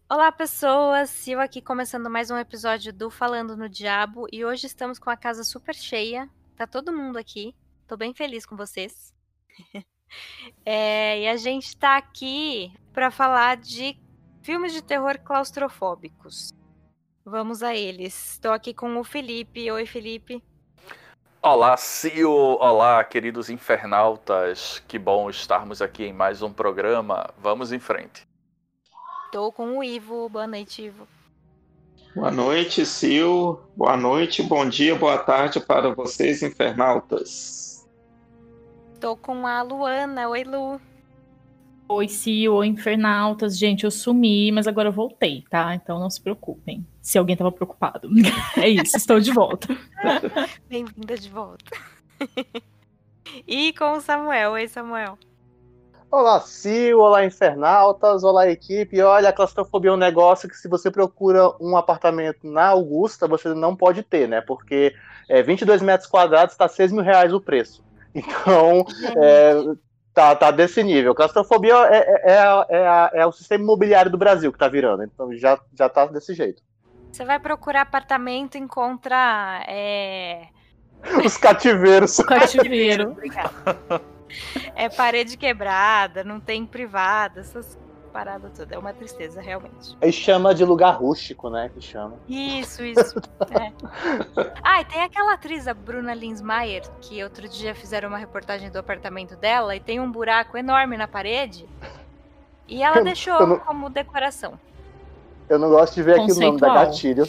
Olá, pessoas! Sil aqui começando mais um episódio do Falando no Diabo e hoje estamos com a casa super cheia. Tá todo mundo aqui. Tô bem feliz com vocês. E a gente tá aqui para falar de filmes de terror claustrofóbicos. Vamos a eles. Estou aqui com o Felipe. Oi, Felipe. Olá, Cio! Olá, queridos infernautas! Que bom estarmos aqui em mais um programa. Vamos em frente. Estou com o Ivo. Boa noite, Ivo. Boa noite, Sil. Boa noite, bom dia, boa tarde para vocês, infernautas. Estou com a Luana. Oi, Lu. Oi, Cio, oi, infernautas. Gente, eu sumi, mas agora eu voltei, tá? Então não se preocupem, se alguém tava preocupado. É isso, estou de volta. Bem-vinda de volta. E com o Samuel. Oi, Samuel. Olá, Sil, olá, infernautas, olá, equipe. Olha, a claustrofobia é um negócio que se você procura um apartamento na Augusta, você não pode ter, né? Porque 22 metros quadrados está R$ 6.000 o preço. Então, tá desse nível. Claustrofobia é o sistema imobiliário do Brasil que tá virando. Então, já tá desse jeito. Você vai procurar apartamento e encontra... Os cativeiros. O cativeiro. É parede quebrada, não tem privada, essas paradas todas. É uma tristeza, realmente. Aí chama de lugar rústico, né? Que chama. Isso. E tem aquela atriz, a Bruna Linsmeyer, que outro dia fizeram uma reportagem do apartamento dela e tem um buraco enorme na parede. E ela deixou como decoração. Eu não gosto de ver aqui o nome da gatilho.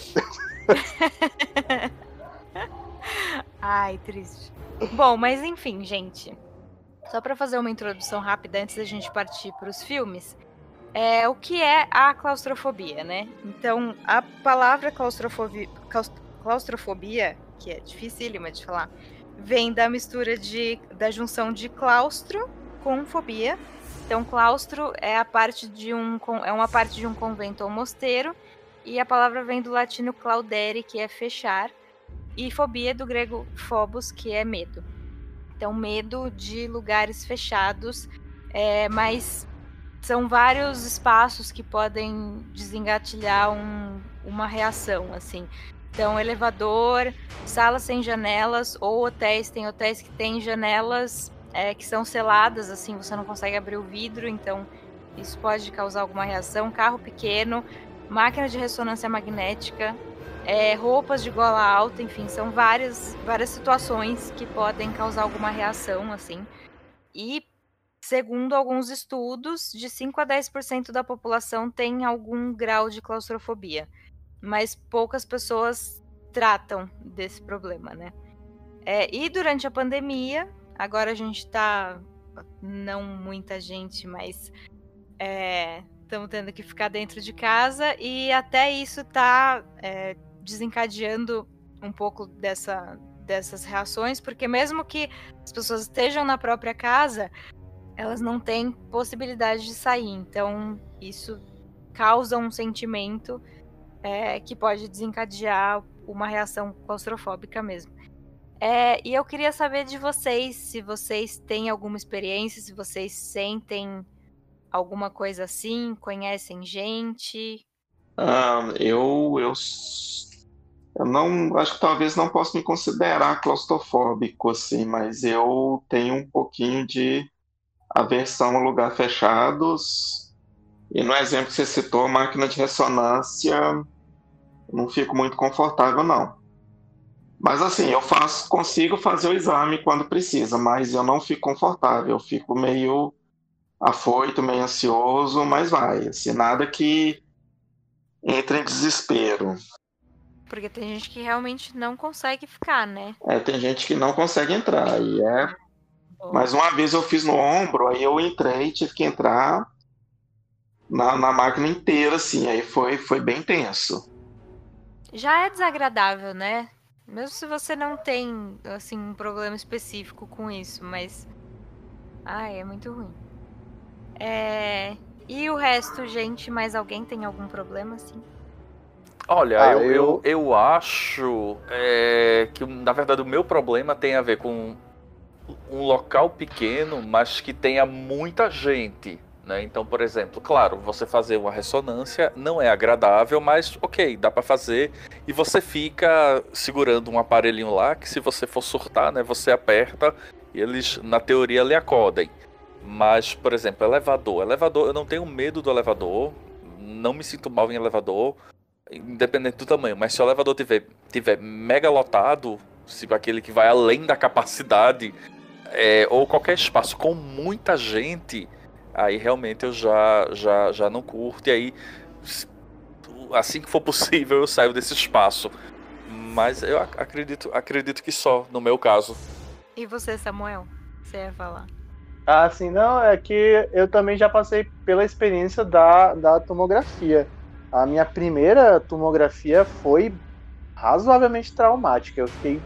Ai, triste. Bom, mas enfim, gente. Só para fazer uma introdução rápida antes da gente partir para os filmes, o que é a claustrofobia, né? Então, a palavra claustrofobia, que é dificílima de falar, vem da mistura da junção de claustro com fobia. Então, claustro é uma parte de um convento ou mosteiro, e a palavra vem do latino claudere, que é fechar, e fobia do grego phobos, que é medo. Então, medo de lugares fechados, mas são vários espaços que podem desengatilhar uma reação, assim. Então, elevador, salas sem janelas, ou hotéis. Tem hotéis que têm janelas que são seladas, assim, você não consegue abrir o vidro, então isso pode causar alguma reação. Carro pequeno, máquina de ressonância magnética, roupas de gola alta, enfim, são várias situações que podem causar alguma reação, assim. E, segundo alguns estudos, de 5 a 10% da população tem algum grau de claustrofobia. Mas poucas pessoas tratam desse problema, né? E durante a pandemia, agora a gente tá... Não muita gente, mas... Estamos tendo que ficar dentro de casa e até isso tá... desencadeando um pouco dessas reações, porque mesmo que as pessoas estejam na própria casa, elas não têm possibilidade de sair. Então, isso causa um sentimento que pode desencadear uma reação claustrofóbica mesmo. E eu queria saber de vocês, se vocês têm alguma experiência, se vocês sentem alguma coisa assim, conhecem gente... Eu não, acho que talvez não possa me considerar claustrofóbico, assim, mas eu tenho um pouquinho de aversão a lugares fechados. E no exemplo que você citou, a máquina de ressonância, não fico muito confortável, não. Mas assim, consigo fazer o exame quando precisa, mas eu não fico confortável, eu fico meio afoito, meio ansioso, mas vai, assim, nada que entre em desespero. Porque tem gente que realmente não consegue ficar, né? Tem gente que não consegue entrar. Mas uma vez eu fiz no ombro, aí eu entrei, tive que entrar na máquina inteira, assim, aí foi bem tenso. Já é desagradável, né? Mesmo se você não tem, assim, um problema específico com isso, mas... é muito ruim. E o resto, gente, mais alguém tem algum problema, assim? Olha, eu acho que, na verdade, o meu problema tem a ver com um local pequeno, mas que tenha muita gente, né? Então, por exemplo, claro, você fazer uma ressonância não é agradável, mas ok, dá pra fazer. E você fica segurando um aparelhinho lá que, se você for surtar, né, você aperta e eles, na teoria, lhe acodem. Mas, por exemplo, elevador, eu não tenho medo do elevador, não me sinto mal em elevador, independente do tamanho. Mas se o elevador tiver mega lotado, se aquele que vai além da capacidade, ou qualquer espaço com muita gente, aí realmente eu já não curto. E aí, assim que for possível, eu saio desse espaço. Mas eu acredito que só, no meu caso. E você, Samuel? Você ia falar? Ah, sim, não, é que eu também já passei pela experiência da tomografia. A minha primeira tomografia foi razoavelmente traumática. Eu fiquei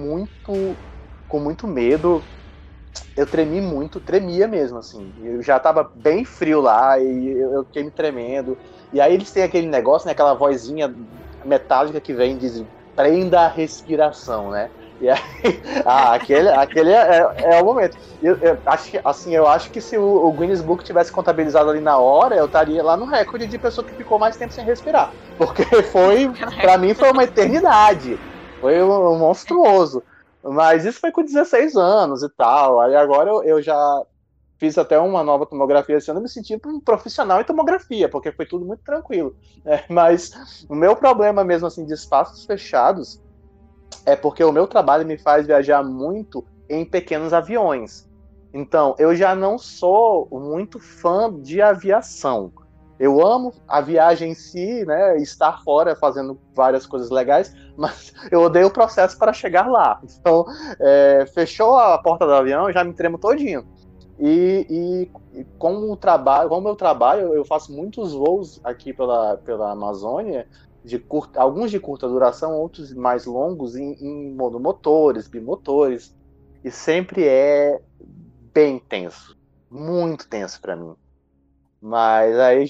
com muito medo. Eu tremia mesmo, assim. Eu já tava bem frio lá e eu fiquei me tremendo. E aí eles têm aquele negócio, né, aquela vozinha metálica que vem e diz: prenda a respiração, né? E aí, aquele é o momento. Eu acho que se o Guinness Book tivesse contabilizado ali na hora, eu estaria lá no recorde de pessoa que ficou mais tempo sem respirar. Porque pra mim foi uma eternidade. Foi um monstruoso. Mas isso foi com 16 anos e tal. Aí agora eu já fiz até uma nova tomografia esse ano, eu me senti um profissional em tomografia, porque foi tudo muito tranquilo. Mas o meu problema mesmo, assim, de espaços fechados, é porque o meu trabalho me faz viajar muito em pequenos aviões. Então, eu já não sou muito fã de aviação. Eu amo a viagem em si, né, estar fora fazendo várias coisas legais, mas eu odeio o processo para chegar lá. Então, fechou a porta do avião, eu já me tremo todinho. E com o meu trabalho, eu faço muitos voos aqui pela Amazônia, alguns de curta duração, outros mais longos, em monomotores, bimotores, e sempre é bem tenso, muito tenso para mim. Mas aí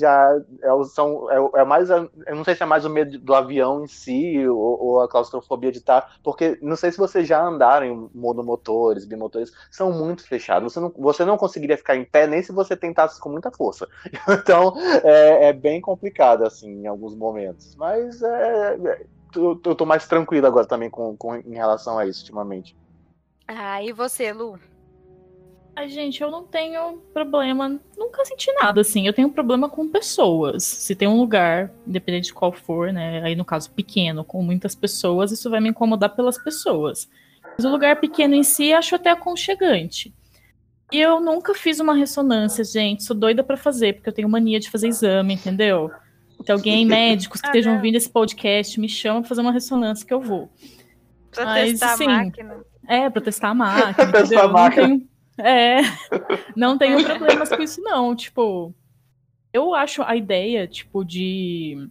é mais, eu não sei se é mais o medo do avião em si ou a claustrofobia de estar, porque não sei se vocês já andaram em monomotores, bimotores, são muito fechados. Você não conseguiria ficar em pé nem se você tentasse com muita força. Então é bem complicado assim em alguns momentos. Mas eu tô mais tranquilo agora também em relação a isso ultimamente. Ah, e você, Lu? Ai, gente, eu não tenho problema, nunca senti nada, assim. Eu tenho problema com pessoas. Se tem um lugar, independente de qual for, né, aí no caso pequeno, com muitas pessoas, isso vai me incomodar pelas pessoas. Mas o lugar pequeno em si, acho até aconchegante. E eu nunca fiz uma ressonância, gente, sou doida pra fazer, porque eu tenho mania de fazer exame, entendeu? Se alguém, médicos que estejam ouvindo esse podcast, me chama pra fazer uma ressonância que eu vou. Pra Mas, testar assim, a máquina. pra testar a máquina, entendeu? Não tenho problemas com isso, não. Tipo, eu acho a ideia, tipo, que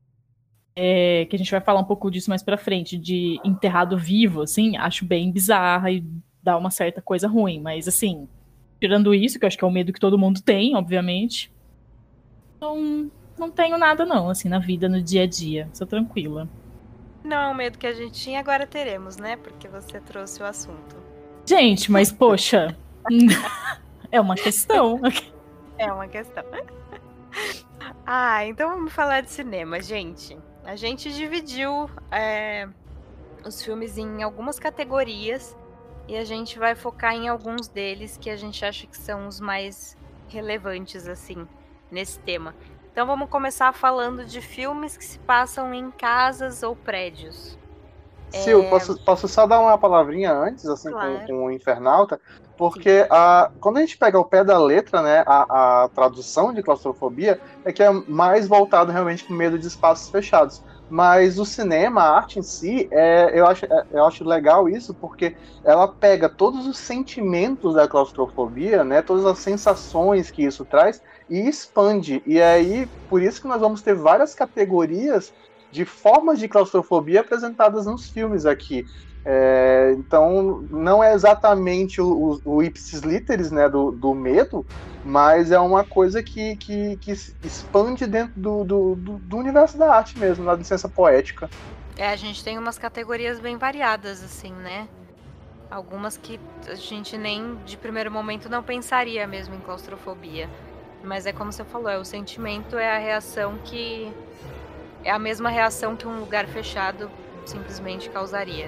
a gente vai falar um pouco disso mais pra frente, de enterrado vivo, assim, acho bem bizarra e dá uma certa coisa ruim. Mas, assim, tirando isso, que eu acho que é o medo que todo mundo tem, obviamente, não tenho nada, não, assim, na vida, no dia a dia. Sou tranquila. Não é o medo que a gente tinha, agora teremos, né? Porque você trouxe o assunto. Gente, mas, poxa... é uma questão. É uma questão. Então vamos falar de cinema, gente. A gente dividiu os filmes em algumas categorias e a gente vai focar em alguns deles que a gente acha que são os mais relevantes, assim, nesse tema. Então vamos começar falando de filmes que se passam em casas ou prédios. Sil, posso só dar uma palavrinha antes, assim, claro. com o Infernauta? Porque quando a gente pega o pé da letra, né, a tradução de claustrofobia é que é mais voltado realmente para o medo de espaços fechados. Mas o cinema, a arte em si, eu acho legal isso, porque ela pega todos os sentimentos da claustrofobia, né, todas as sensações que isso traz, e expande. E aí, por isso que nós vamos ter várias categorias de formas de claustrofobia apresentadas nos filmes aqui. Então, não é exatamente o ipsis literis, né, do medo, mas é uma coisa que expande dentro do universo da arte mesmo, na licença poética. A gente tem umas categorias bem variadas, assim, né? Algumas que a gente nem, de primeiro momento, não pensaria mesmo em claustrofobia. Mas é como você falou, o sentimento é a reação que... É a mesma reação que um lugar fechado simplesmente causaria.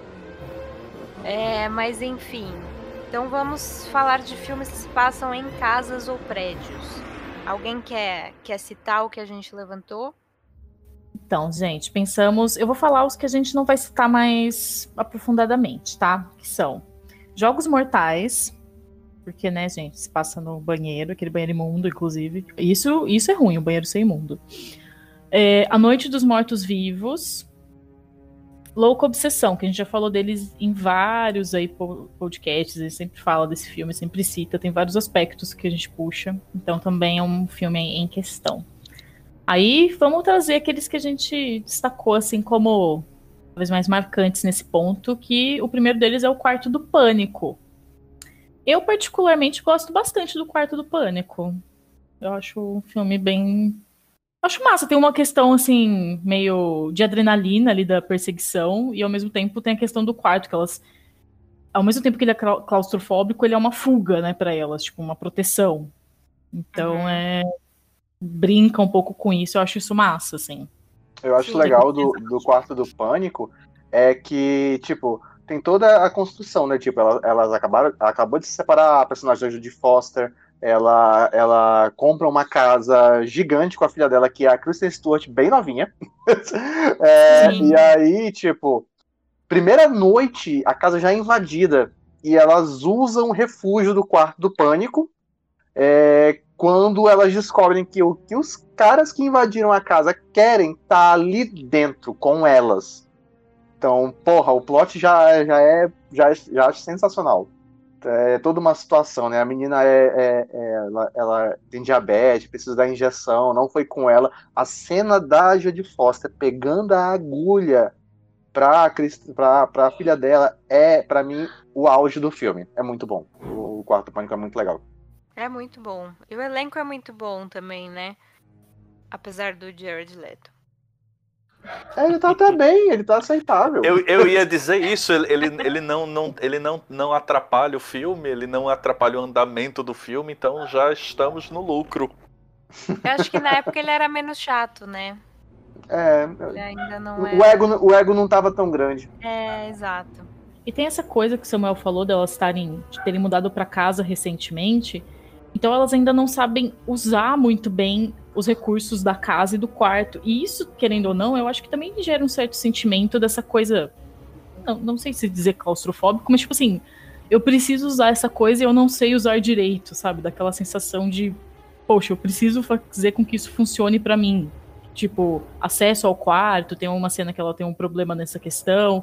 Mas enfim. Então vamos falar de filmes que se passam em casas ou prédios. Alguém quer citar o que a gente levantou? Então, gente, pensamos... Eu vou falar os que a gente não vai citar mais aprofundadamente, tá? Que são Jogos Mortais, porque, né, gente, se passa no banheiro, aquele banheiro imundo, inclusive. Isso é ruim, o banheiro ser imundo. A Noite dos Mortos-Vivos, Louca Obsessão, que a gente já falou deles em vários aí podcasts, a gente sempre fala desse filme, sempre cita, tem vários aspectos que a gente puxa, então também é um filme em questão. Aí vamos trazer aqueles que a gente destacou assim como talvez mais marcantes nesse ponto, que o primeiro deles é o Quarto do Pânico. Eu particularmente gosto bastante do Quarto do Pânico. Eu acho um filme bem... Acho massa, tem uma questão assim, meio de adrenalina ali da perseguição, e ao mesmo tempo tem a questão do quarto, que elas... Ao mesmo tempo que ele é claustrofóbico, ele é uma fuga, né, pra elas, tipo, uma proteção. Então, brinca um pouco com isso, eu acho isso massa, assim. Eu acho legal do Quarto do Pânico é que, tipo, tem toda a construção, né? Tipo, elas acabou de se separar, a personagem da Judy Foster, ela compra uma casa gigante com a filha dela, que é a Kristen Stewart, bem novinha. E aí, tipo, primeira noite, a casa já é invadida, e elas usam o refúgio do Quarto do Pânico, quando elas descobrem que os caras que invadiram a casa querem estar ali dentro com elas. Então, porra, o plot já acho sensacional. É toda uma situação, né? A menina ela tem diabetes, precisa da injeção, não foi com ela. A cena da Jodie Foster pegando a agulha pra filha dela é, pra mim, o auge do filme. É muito bom. O Quarto Pânico é muito legal. É muito bom. E o elenco é muito bom também, né? Apesar do Jared Leto. Ele tá até bem, ele tá aceitável. Eu ia dizer isso, ele não atrapalha o filme, ele não atrapalha o andamento do filme, então já estamos no lucro. Eu acho que na época ele era menos chato, né? Ele ainda não o ego não tava tão grande. Exato. E tem essa coisa que o Samuel falou delas terem mudado pra casa recentemente, então elas ainda não sabem usar muito bem os recursos da casa e do quarto. E isso, querendo ou não, eu acho que também gera um certo sentimento dessa coisa... Não sei se dizer claustrofóbico, mas tipo assim, eu preciso usar essa coisa e eu não sei usar direito, sabe? Daquela sensação de, poxa, eu preciso fazer com que isso funcione pra mim. Tipo, acesso ao quarto, tem uma cena que ela tem um problema nessa questão.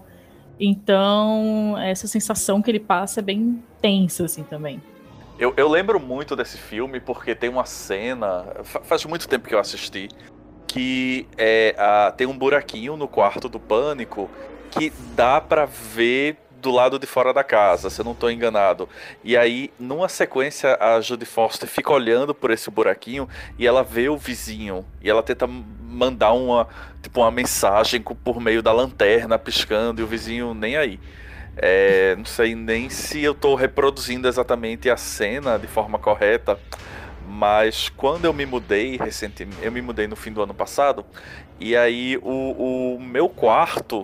Então, essa sensação que ele passa é bem tensa, assim, também. Eu lembro muito desse filme porque tem uma cena, faz muito tempo que eu assisti, que tem um buraquinho no Quarto do Pânico que dá pra ver do lado de fora da casa, se eu não tô enganado. E aí, numa sequência, a Jodie Foster fica olhando por esse buraquinho e ela vê o vizinho. E ela tenta mandar uma mensagem por meio da lanterna, piscando, e o vizinho nem aí. Não sei nem se eu tô reproduzindo exatamente a cena de forma correta, mas quando eu me mudei recentemente, eu me mudei no fim do ano passado, e aí o meu quarto,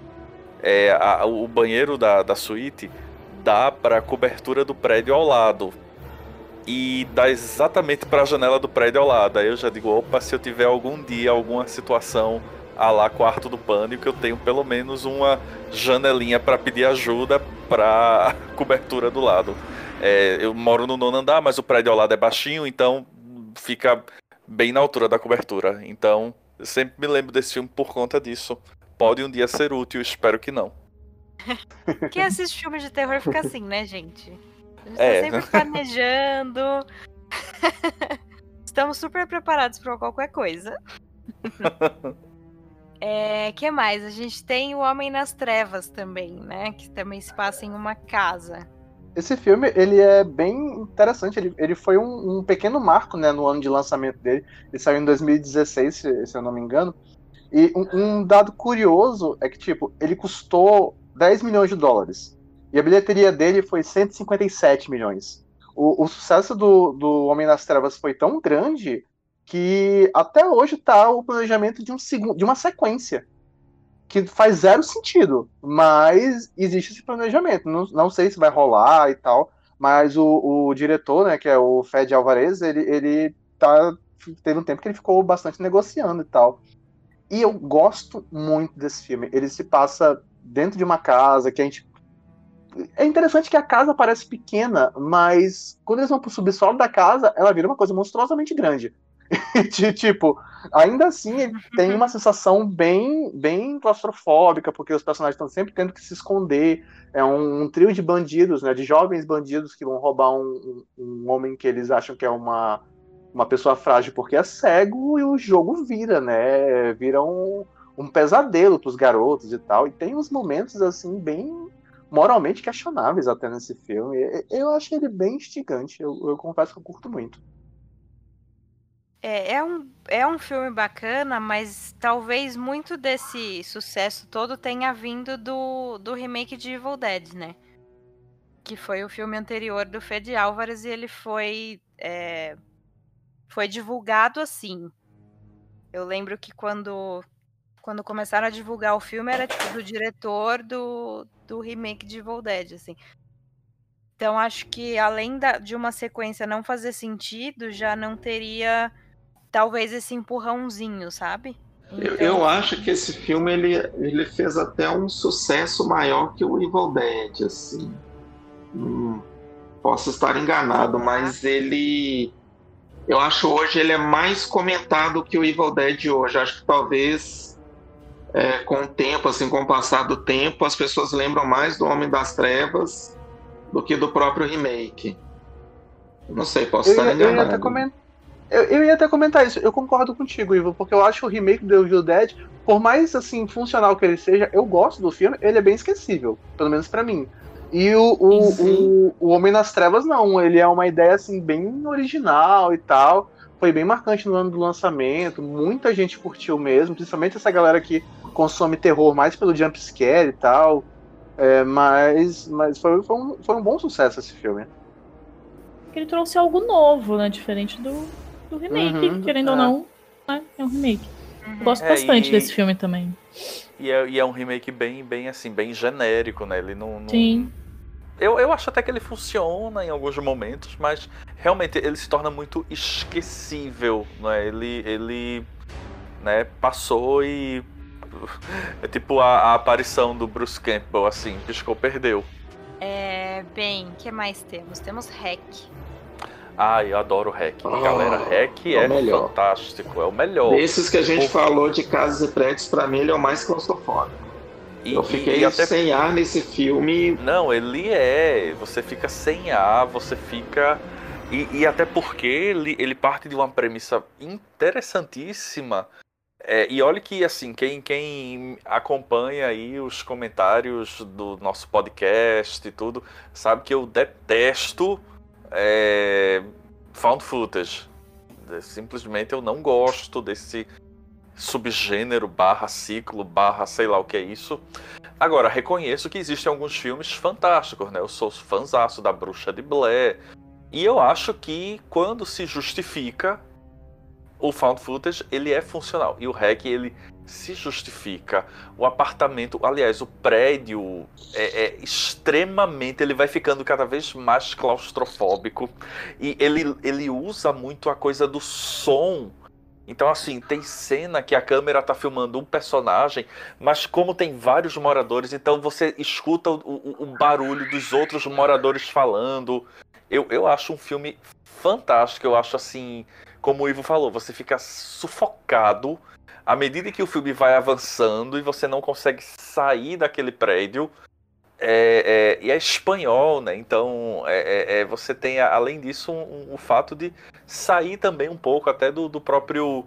o banheiro da suíte dá para a cobertura do prédio ao lado e dá exatamente para a janela do prédio ao lado. Aí eu já digo, opa, se eu tiver algum dia alguma situação a lá Quarto do Pânico, eu tenho pelo menos uma janelinha para pedir ajuda para cobertura do lado. Eu moro no 9º andar, mas o prédio ao lado é baixinho, então fica bem na altura da cobertura. Então eu sempre me lembro desse filme por conta disso. Pode um dia ser útil, espero que não. Quem assiste filme de terror fica assim, né, gente? A gente tá sempre planejando. Estamos super preparados para qualquer coisa. Que mais? A gente tem O Homem nas Trevas também, né? Que também se passa em uma casa. Esse filme, ele é bem interessante. Ele foi um pequeno marco, né, no ano de lançamento dele. Ele saiu em 2016, se eu não me engano. E um dado curioso é que, tipo, ele custou 10 milhões de dólares. E a bilheteria dele foi 157 milhões. o sucesso do Homem das Trevas foi tão grande que até hoje tá o planejamento de uma sequência que faz zero sentido, mas existe esse planejamento. Não sei se vai rolar e tal, mas o diretor, né, que é o Fede Alvarez, ele teve um tempo que ele ficou bastante negociando e tal. E eu gosto muito desse filme. Ele se passa dentro de uma casa que a gente... É interessante que a casa parece pequena, mas quando eles vão pro subsolo da casa, ela vira uma coisa monstruosamente grande. Tipo, ainda assim ele tem uma sensação bem claustrofóbica, porque os personagens estão sempre tendo que se esconder. É um trio de bandidos, né, de jovens bandidos que vão roubar um homem que eles acham que é uma pessoa frágil porque é cego, e o jogo vira, né? Vira um pesadelo pros garotos e tal. E tem uns momentos, assim, bem moralmente questionáveis até nesse filme. Eu acho ele bem instigante. Eu confesso que eu curto muito. É um filme bacana, mas talvez muito desse sucesso todo tenha vindo do remake de Evil Dead, né? Que foi o filme anterior do Fede Álvares, e ele foi divulgado assim. Eu lembro que quando começaram a divulgar o filme, era tipo do diretor do remake de Evil Dead, assim. Então acho que além de uma sequência não fazer sentido, já não teria talvez esse empurrãozinho, sabe? Então... Eu acho que esse filme ele fez até um sucesso maior que o Evil Dead, assim. Posso estar enganado, mas eu acho hoje ele é mais comentado que o Evil Dead hoje. Acho que talvez com o tempo, assim, com o passar do tempo, as pessoas lembram mais do Homem das Trevas do que do próprio remake. Não sei, posso estar enganado. Eu ia até comentar isso. Eu concordo contigo, Ivo, porque eu acho o remake do Evil Dead, por mais assim funcional que ele seja, eu gosto do filme, ele é bem esquecível, pelo menos pra mim. E o Homem nas Trevas não, ele é uma ideia assim bem original e tal. Foi bem marcante no ano do lançamento, muita gente curtiu mesmo, principalmente essa galera que consome terror mais pelo jumpscare e tal. Mas foi um bom sucesso esse filme. Ele trouxe algo novo, né? Diferente do remake, querendo ou não, né? É um remake. Eu gosto bastante desse filme também. E é um remake bem assim, bem genérico, né? Ele não... Sim. Eu acho até que ele funciona em alguns momentos, mas realmente ele se torna muito esquecível, né? Ele né, passou e... É tipo a aparição do Bruce Campbell, assim, piscou, perdeu. Bem, o que mais temos? Temos Hack. Eu adoro Hack. Galera, Hack é fantástico, é o melhor. Desses que a gente falou de casas e prédios, pra mim ele é o mais claustrofóbico. Eu fiquei até sem ar nesse filme. Não, ele você fica sem ar, você fica... E até porque ele parte de uma premissa interessantíssima. E olha que, assim, quem acompanha aí os comentários do nosso podcast e tudo, sabe que eu detesto found footage. Simplesmente eu não gosto desse subgênero, ciclo, sei lá o que é isso. Agora, reconheço que existem alguns filmes fantásticos, né? Eu sou fãzaço da Bruxa de Blair. E eu acho que quando se justifica, o found footage, ele é funcional. E o Hack, ele se justifica. O apartamento, aliás, o prédio extremamente... Ele vai ficando cada vez mais claustrofóbico. E ele usa muito a coisa do som. Então, assim, tem cena que a câmera tá filmando um personagem, mas como tem vários moradores, então você escuta o barulho dos outros moradores falando. Eu acho um filme fantástico. Eu acho, assim... Como o Ivo falou, você fica sufocado à medida que o filme vai avançando e você não consegue sair daquele prédio. E é espanhol, né? Então você tem, além disso, o fato de sair também um pouco até do próprio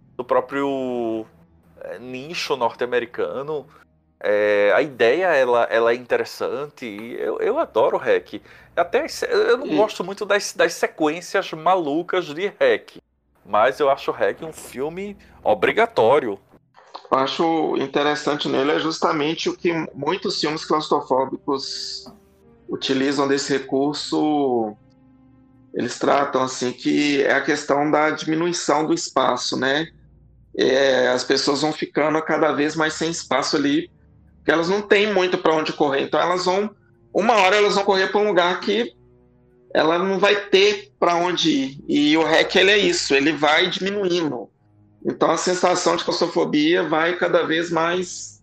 nicho norte-americano. A ideia ela é interessante e eu adoro Hack. Até eu não gosto muito das sequências malucas de Hack. Mas eu acho o Hack um filme obrigatório. Eu acho interessante nele é justamente o que muitos filmes claustrofóbicos utilizam desse recurso eles tratam assim que é a questão da diminuição do espaço, né? As pessoas vão ficando cada vez mais sem espaço ali, porque elas não têm muito para onde correr. Então uma hora elas vão correr para um lugar que ela não vai ter para onde ir. E o REC, ele é isso, ele vai diminuindo. Então a sensação de claustrofobia vai cada vez mais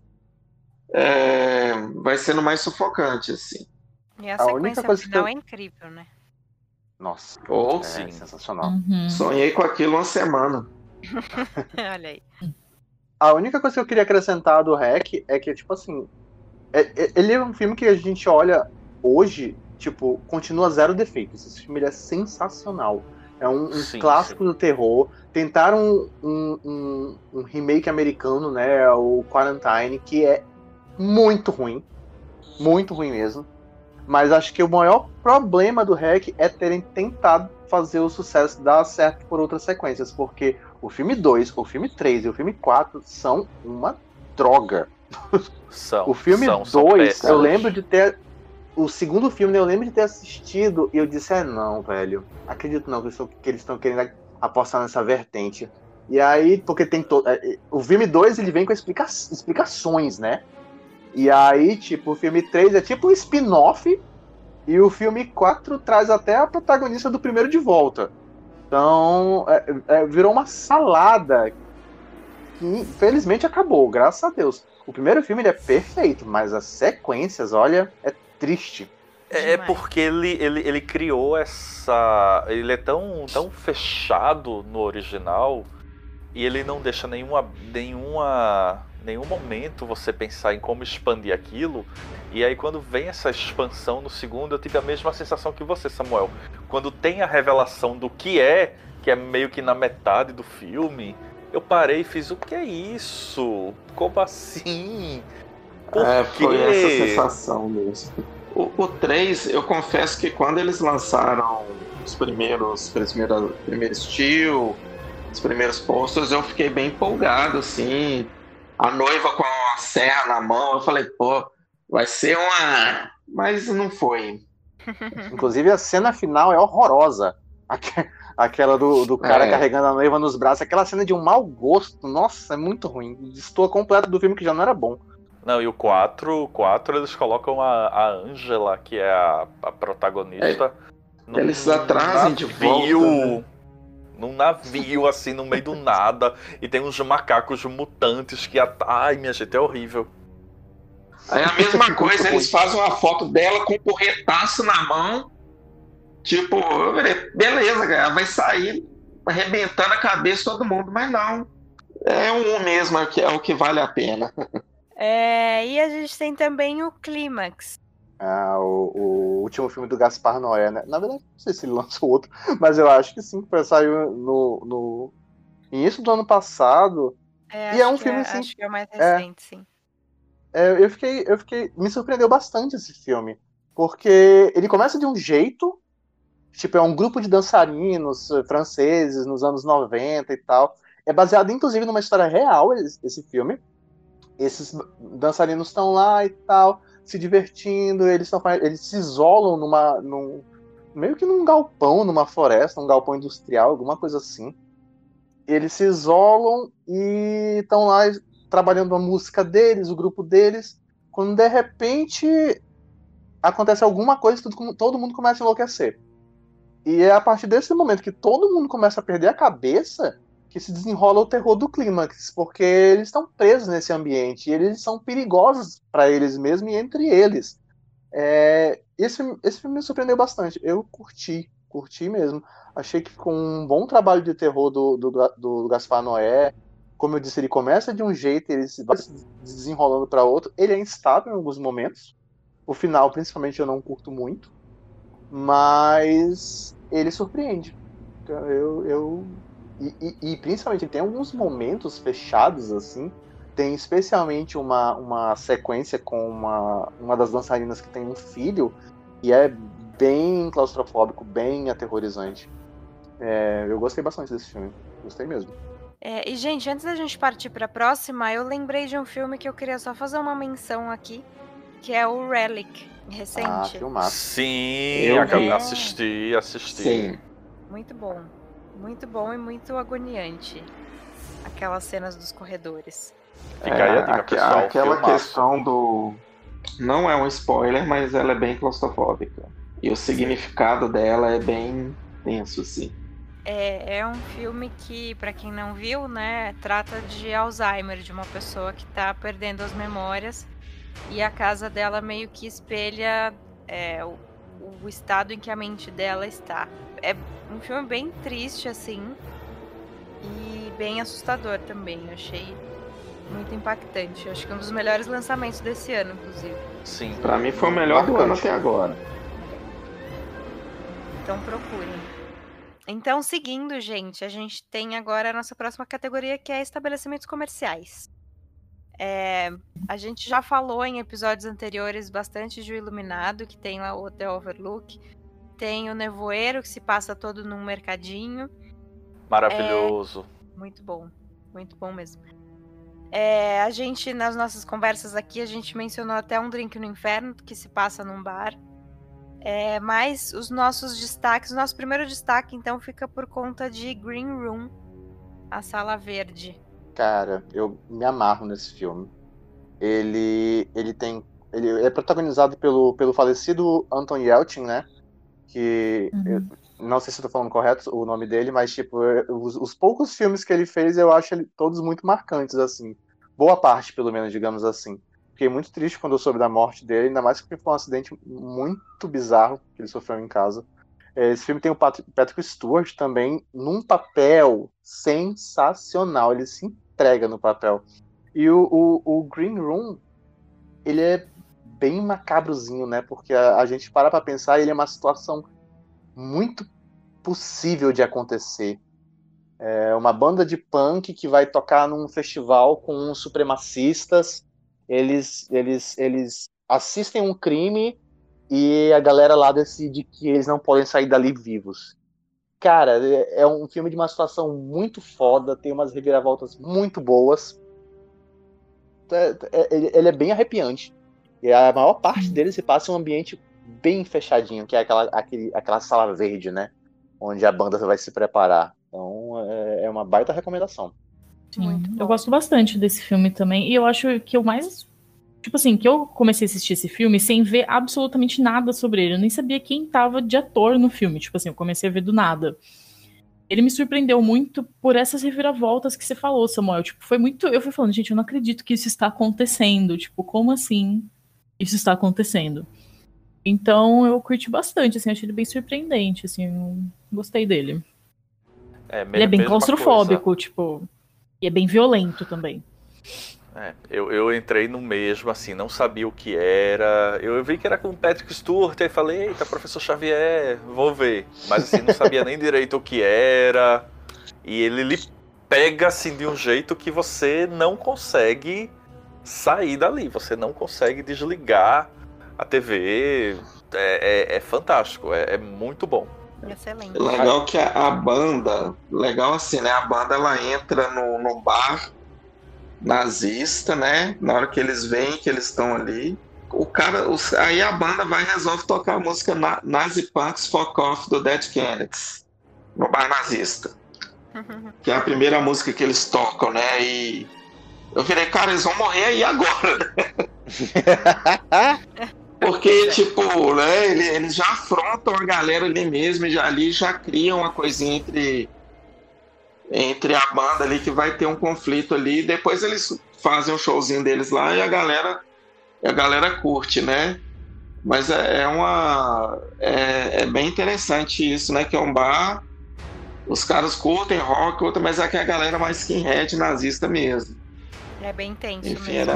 vai sendo mais sufocante, assim. E a sequência final é incrível, né? Nossa, sim. Sensacional. Sonhei com aquilo uma semana. Olha aí. A única coisa que eu queria acrescentar do REC é que, tipo assim, ele é um filme que a gente olha hoje, tipo, continua zero defeitos. Esse filme ele é sensacional. É um clássico do terror. Tentaram um remake americano, né, o Quarantine, que é muito ruim mesmo. Mas acho que o maior problema do REC é terem tentado fazer o sucesso dar certo por outras sequências, porque o filme 2, o filme 3 e o filme 4 são uma droga. O filme 2, eu lembro de ter... O segundo filme, eu lembro de ter assistido e eu disse, não, velho, acredito não que eles estão querendo apostar nessa vertente. E aí, porque tem todo... O filme 2, ele vem com explicações, né? E aí, tipo, o filme 3 é tipo um spin-off e o filme 4 traz até a protagonista do primeiro de volta. Então, virou uma salada que, infelizmente, acabou, graças a Deus. O primeiro filme ele é perfeito, mas as sequências, olha, é triste. É porque ele criou essa... Ele é tão fechado no original e ele não deixa nenhum momento você pensar em como expandir aquilo. E aí quando vem essa expansão no segundo, eu tive a mesma sensação que você, Samuel. Quando tem a revelação do que é meio que na metade do filme, eu parei e fiz, o que é isso? Como assim? Foi essa sensação mesmo. O 3, eu confesso que quando eles lançaram os primeiros Steel, os primeiros posters, eu fiquei bem empolgado, assim. A noiva com a serra na mão, eu falei, pô, vai ser uma... Mas não foi. Inclusive a cena final é horrorosa. Aquela do cara carregando a noiva nos braços, aquela cena de um mau gosto, nossa, é muito ruim. Destoa completo do filme que já não era bom. Não, e o 4 eles colocam a Angela, que é a protagonista, eles atrasam de volta, né? Num navio, assim, no meio do nada, e tem uns macacos mutantes que... Ai, minha gente, é horrível. É a mesma coisa, eles fazem uma foto dela com um porretaço na mão, tipo, beleza, cara, vai sair arrebentando a cabeça de todo mundo, mas não. É mesmo, é o que vale a pena. E a gente tem também o Clímax. O último filme do Gaspar Noé, né? Na verdade, não sei se ele lançou outro, mas eu acho que sim, saiu no início do ano passado. E é um filme, assim... Acho que é o mais recente, sim. Eu fiquei... Me surpreendeu bastante esse filme, porque ele começa de um jeito, tipo, é um grupo de dançarinos franceses nos anos 90 e tal. É baseado, inclusive, numa história real, esse filme. Esses dançarinos estão lá e tal, se divertindo, eles se isolam meio que num galpão, numa floresta, um galpão industrial, alguma coisa assim. Eles se isolam e estão lá trabalhando a música deles, o grupo deles, quando de repente acontece alguma coisa e todo mundo começa a enlouquecer. E é a partir desse momento que todo mundo começa a perder a cabeça que se desenrola o terror do clímax, porque eles estão presos nesse ambiente e eles são perigosos para eles mesmos e entre eles. Esse filme me surpreendeu bastante. Eu curti mesmo. Achei que ficou um bom trabalho de terror do Gaspar Noé. Como eu disse, ele começa de um jeito, ele vai se desenrolando para outro. Ele é instável em alguns momentos. O final, principalmente, eu não curto muito. Mas ele surpreende. E principalmente tem alguns momentos fechados assim. Tem especialmente uma sequência com uma das dançarinas que tem um filho e é bem claustrofóbico, bem aterrorizante. Eu gostei bastante desse filme, gostei mesmo. E gente, antes da gente partir para a próxima, eu lembrei de um filme que eu queria só fazer uma menção aqui, que é o Relic, Recente. Filmaço. Sim, Eu acabei vi. assisti. Sim. Muito bom. Muito bom e muito agoniante. Aquelas cenas dos corredores. Fica aí a dica, pessoal. Aquela filmaço. questão do... Não é um spoiler, mas ela é bem claustrofóbica. E o significado dela é bem denso, assim. É um filme que, pra quem não viu, né, trata de Alzheimer, de uma pessoa que tá perdendo as memórias e a casa dela meio que espelha o estado em que a mente dela está. É um filme bem triste, assim, e bem assustador também. Eu achei muito impactante. Acho que é um dos melhores lançamentos desse ano, inclusive. Sim. Pra mim foi o melhor do ano até agora. Então procurem. Então, seguindo, gente, a gente tem agora a nossa próxima categoria, que é estabelecimentos comerciais. A gente já falou em episódios anteriores bastante de O Iluminado, que tem lá o Hotel Overlook. Tem o Nevoeiro, que se passa todo num mercadinho. Maravilhoso. Muito bom mesmo. A gente, nas nossas conversas aqui, a gente mencionou até Um Drink no Inferno, que se passa num bar. Mas os nossos destaques, o nosso primeiro destaque, então, fica por conta de Green Room, a Sala Verde. Cara, eu me amarro nesse filme. Ele é protagonizado pelo falecido Anton Yelchin, né? Que eu não sei se eu tô falando correto o nome dele, mas tipo, os poucos filmes que ele fez, eu acho todos muito marcantes, assim. Boa parte, pelo menos, digamos assim. Fiquei muito triste quando eu soube da morte dele, ainda mais porque foi um acidente muito bizarro que ele sofreu em casa. Esse filme tem o Patrick Stewart também num papel sensacional. Ele se entrega no papel. E o Green Room, ele é bem macabrozinho, né? Porque a gente para pra pensar, ele é uma situação muito possível de acontecer. É uma banda de punk que vai tocar num festival com uns supremacistas. Eles assistem um crime e a galera lá decide que eles não podem sair dali vivos. Cara, é um filme de uma situação muito foda, tem umas reviravoltas muito boas. Ele é bem arrepiante. E a maior parte dele se passa em um ambiente bem fechadinho, que é aquela sala verde, né? Onde a banda vai se preparar. Então é uma baita recomendação. Sim, eu gosto bastante desse filme também. E eu acho que eu mais... Tipo assim, que eu comecei a assistir esse filme sem ver absolutamente nada sobre ele. Eu nem sabia quem tava de ator no filme. Tipo assim, eu comecei a ver do nada. Ele me surpreendeu muito por essas reviravoltas que você falou, Samuel. Tipo, foi muito... Eu fui falando, gente, eu não acredito que isso está acontecendo. Tipo, como assim isso está acontecendo? Então, eu curti bastante, assim, achei ele bem surpreendente, assim, eu gostei dele. Ele é bem claustrofóbico, tipo, e é bem violento também. Eu entrei no mesmo, assim, não sabia o que era. Eu vi que era com o Patrick Stewart, aí falei, eita, Professor Xavier, vou ver. Mas assim, não sabia nem direito o que era. E ele lhe pega, assim, de um jeito que você não consegue sair dali. Você não consegue desligar a TV. É fantástico, é muito bom. Excelente. Legal que a banda, legal assim, né? A banda, ela entra no bar nazista, né? Na hora que eles veem que eles estão ali, aí a banda vai e resolve tocar a música Nazi Punks Fuck Off do Dead Kennedys no bar nazista, que é a primeira música que eles tocam, né? E eu virei, cara, eles vão morrer aí agora, né? Porque, tipo, né, eles já afrontam a galera ali mesmo, e já criam uma coisinha entre a banda ali, que vai ter um conflito ali, e depois eles fazem um showzinho deles lá e a galera curte, né? Mas é bem interessante isso, né? Que é um bar, os caras curtem rock, mas é que a galera mais skinhead nazista mesmo. É bem intenso. Enfim, mesmo.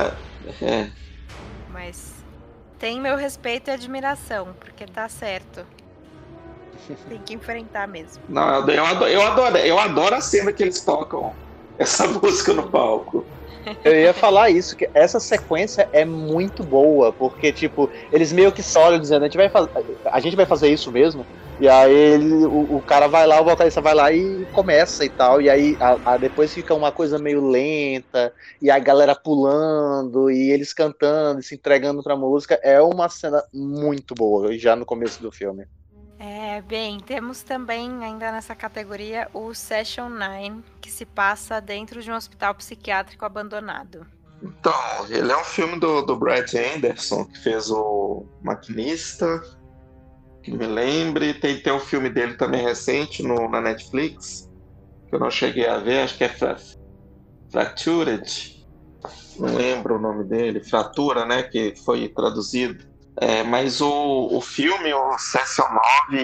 Mas tem meu respeito e admiração, porque tá certo. Tem que enfrentar mesmo. Não, eu adoro a cena que eles tocam essa música no palco. Eu ia falar isso, que essa sequência é muito boa, porque, tipo, eles meio que só olham dizendo, a gente vai fazer isso mesmo, E aí o cara vai lá, o vocalista vai lá e começa e tal. E aí depois fica uma coisa meio lenta, e a galera pulando, e eles cantando, e se entregando pra música. É uma cena muito boa, já no começo do filme. Bem, temos também ainda nessa categoria o Session 9, que se passa dentro de um hospital psiquiátrico abandonado. Então, ele é um filme do Brad Anderson, que fez o Maquinista, que me lembre. Tem um filme dele também recente na Netflix, que eu não cheguei a ver, acho que é Fractured, não lembro o nome dele, Fratura, né, que foi traduzido. Mas o filme, o Session 9,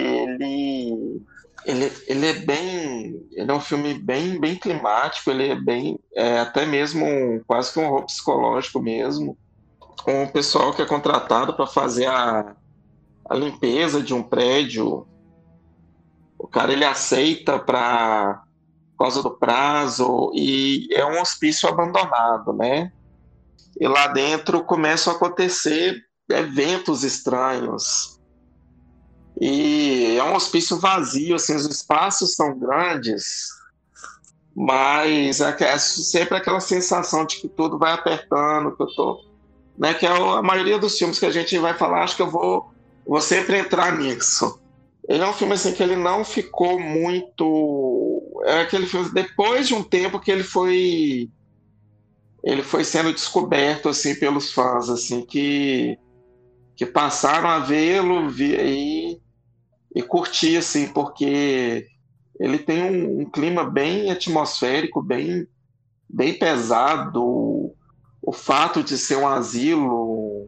ele é um filme bem climático, ele é bem, até mesmo quase que um horror psicológico mesmo, com o pessoal que é contratado para fazer a limpeza de um prédio. O cara ele aceita por causa do prazo, e é um hospício abandonado, né? E lá dentro começam a acontecer eventos estranhos. E é um hospício vazio, assim, os espaços são grandes, mas é sempre aquela sensação de que tudo vai apertando, que eu tô, né, que é a maioria dos filmes que a gente vai falar, acho que eu vou sempre entrar nisso. Ele é um filme assim que ele não ficou muito, é aquele filme depois de um tempo que ele foi sendo descoberto assim pelos fãs, assim, que passaram a vê-lo e curtir, assim, porque ele tem um clima bem atmosférico, bem pesado. O fato de ser um asilo,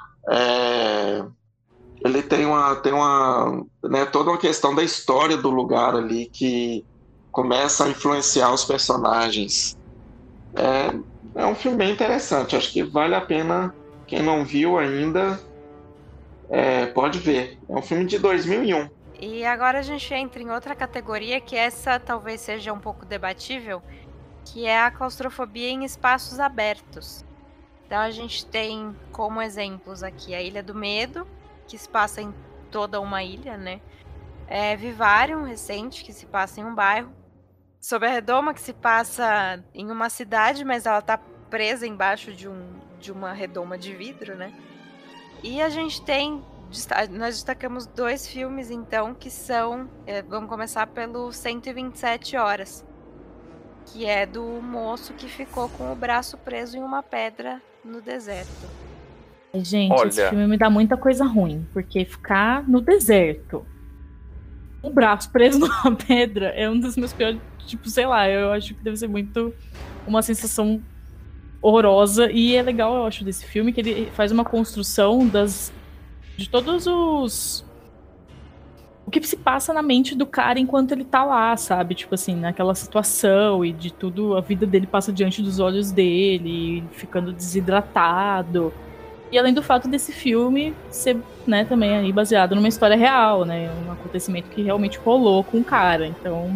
ele tem né, toda uma questão da história do lugar ali que começa a influenciar os personagens. É um filme bem interessante, acho que vale a pena, quem não viu ainda, pode ver. É um filme de 2001. E agora a gente entra em outra categoria, que essa talvez seja um pouco debatível, que é a claustrofobia em espaços abertos. Então a gente tem como exemplos aqui a Ilha do Medo, que se passa em toda uma ilha, né? Vivarium, recente, que se passa em um bairro. Sob a Redoma, que se passa em uma cidade, mas ela tá presa embaixo de uma redoma de vidro, né? E a gente tem... Nós destacamos 2 filmes, então, que são... vamos começar pelo 127 Horas, que é do moço que ficou com o braço preso em uma pedra no deserto. Gente, esse filme me dá muita coisa ruim, porque ficar no deserto, um braço preso numa pedra, é um dos meus piores, tipo, sei lá, eu acho que deve ser muito uma sensação horrorosa. E é legal, eu acho, desse filme, que ele faz uma construção de todos o que se passa na mente do cara enquanto ele tá lá, sabe? Tipo assim, naquela situação, e de tudo, a vida dele passa diante dos olhos dele, ficando desidratado. E além do fato desse filme ser, né, também aí baseado numa história real, né? Um acontecimento que realmente rolou com o cara. Então,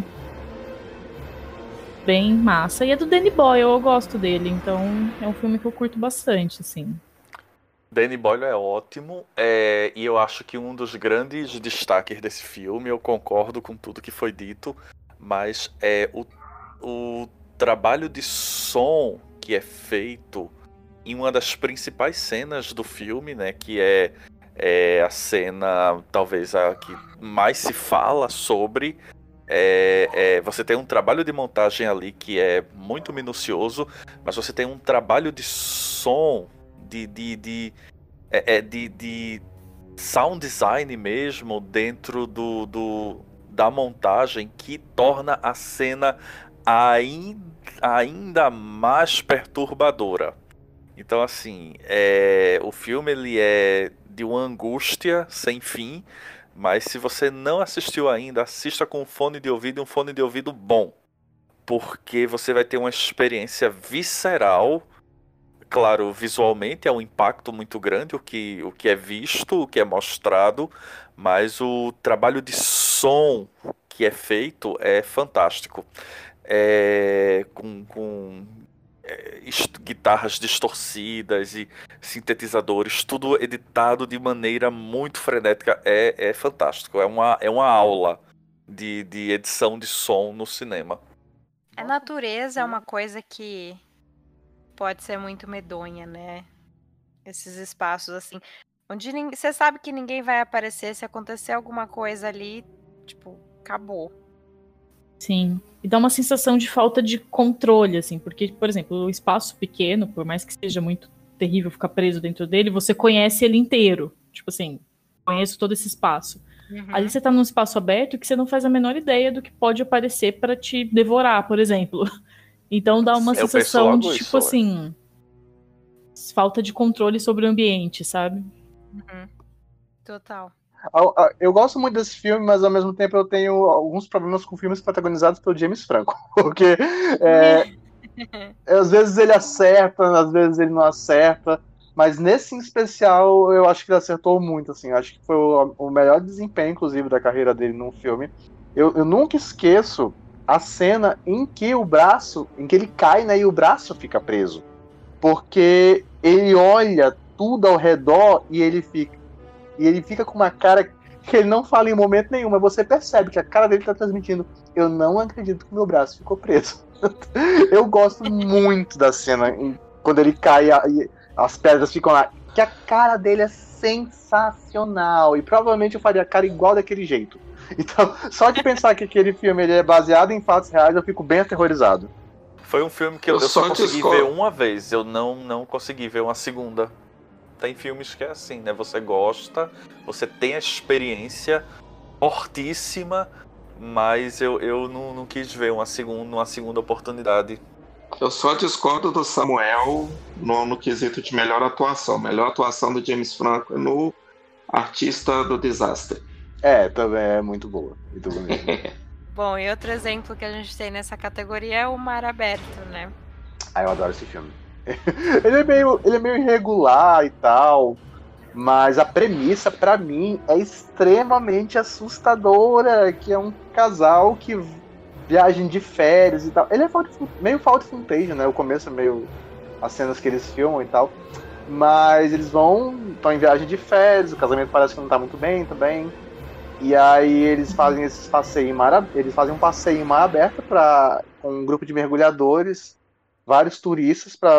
bem massa. E é do Danny Boyle, eu gosto dele. Então, é um filme que eu curto bastante, assim. Danny Boyle é ótimo, e eu acho que um dos grandes destaques desse filme, eu concordo com tudo que foi dito, mas o trabalho de som que é feito em uma das principais cenas do filme, né, que é a cena, talvez a que mais se fala sobre. Você tem um trabalho de montagem ali que é muito minucioso, mas você tem um trabalho de som, de sound design mesmo dentro da montagem, que torna a cena ainda mais perturbadora. Então, assim, o filme ele é de uma angústia sem fim, mas se você não assistiu ainda, assista com um fone de ouvido, e um fone de ouvido bom, porque você vai ter uma experiência visceral. Claro, visualmente é um impacto muito grande o que é visto, o que é mostrado, mas o trabalho de som que é feito é fantástico. guitarras distorcidas e sintetizadores, tudo editado de maneira muito frenética. É fantástico. É uma aula de edição de som no cinema. A natureza é uma coisa que pode ser muito medonha, né? Esses espaços assim, onde você sabe que ninguém vai aparecer, se acontecer alguma coisa ali, tipo, acabou. Sim. E dá uma sensação de falta de controle, assim, porque, por exemplo, o espaço pequeno, por mais que seja muito terrível ficar preso dentro dele, você conhece ele inteiro. Tipo assim, conheço todo esse espaço. Ali você tá num espaço aberto que você não faz a menor ideia do que pode aparecer para te devorar, por exemplo. Então dá uma sensação de, tipo assim, falta de controle sobre o ambiente, sabe? Total. Eu gosto muito desse filme, mas ao mesmo tempo eu tenho alguns problemas com filmes protagonizados pelo James Franco. Porque às vezes ele acerta, às vezes ele não acerta. Mas nesse em especial, eu acho que ele acertou muito, assim. Eu acho que foi o melhor desempenho, inclusive, da carreira dele num filme. Eu nunca esqueço a cena em que ele cai, né, e o braço fica preso. Porque ele olha tudo ao redor e ele fica com uma cara que ele não fala em momento nenhum, mas você percebe que a cara dele tá transmitindo: eu não acredito que meu braço ficou preso. Eu gosto muito da cena quando ele cai e as pedras ficam lá, que a cara dele é sensacional, e provavelmente eu faria a cara igual daquele jeito. Então, só de pensar que aquele filme ele é baseado em fatos reais, eu fico bem aterrorizado. Foi um filme que eu só consegui ver uma vez, eu não consegui ver uma segunda. Tem filmes que é assim, né? Você gosta, você tem a experiência fortíssima, mas eu não quis ver uma segunda oportunidade. Eu só discordo do Samuel no quesito de melhor atuação. Melhor atuação do James Franco no Artista do Desastre. também é muito boa. Muito boa mesmo. Bom, e outro exemplo que a gente tem nessa categoria é o Mar Aberto, né? Eu adoro esse filme. ele é meio irregular e tal, mas a premissa, pra mim, é extremamente assustadora, que é um casal que viagem de férias e tal. Ele é meio found footage, né? O começo é meio as cenas que eles filmam e tal. Mas eles estão em viagem de férias, o casamento parece que não tá muito bem também. E aí eles fazem esses passeios eles fazem um passeio em mar aberto com um grupo de mergulhadores, vários turistas, para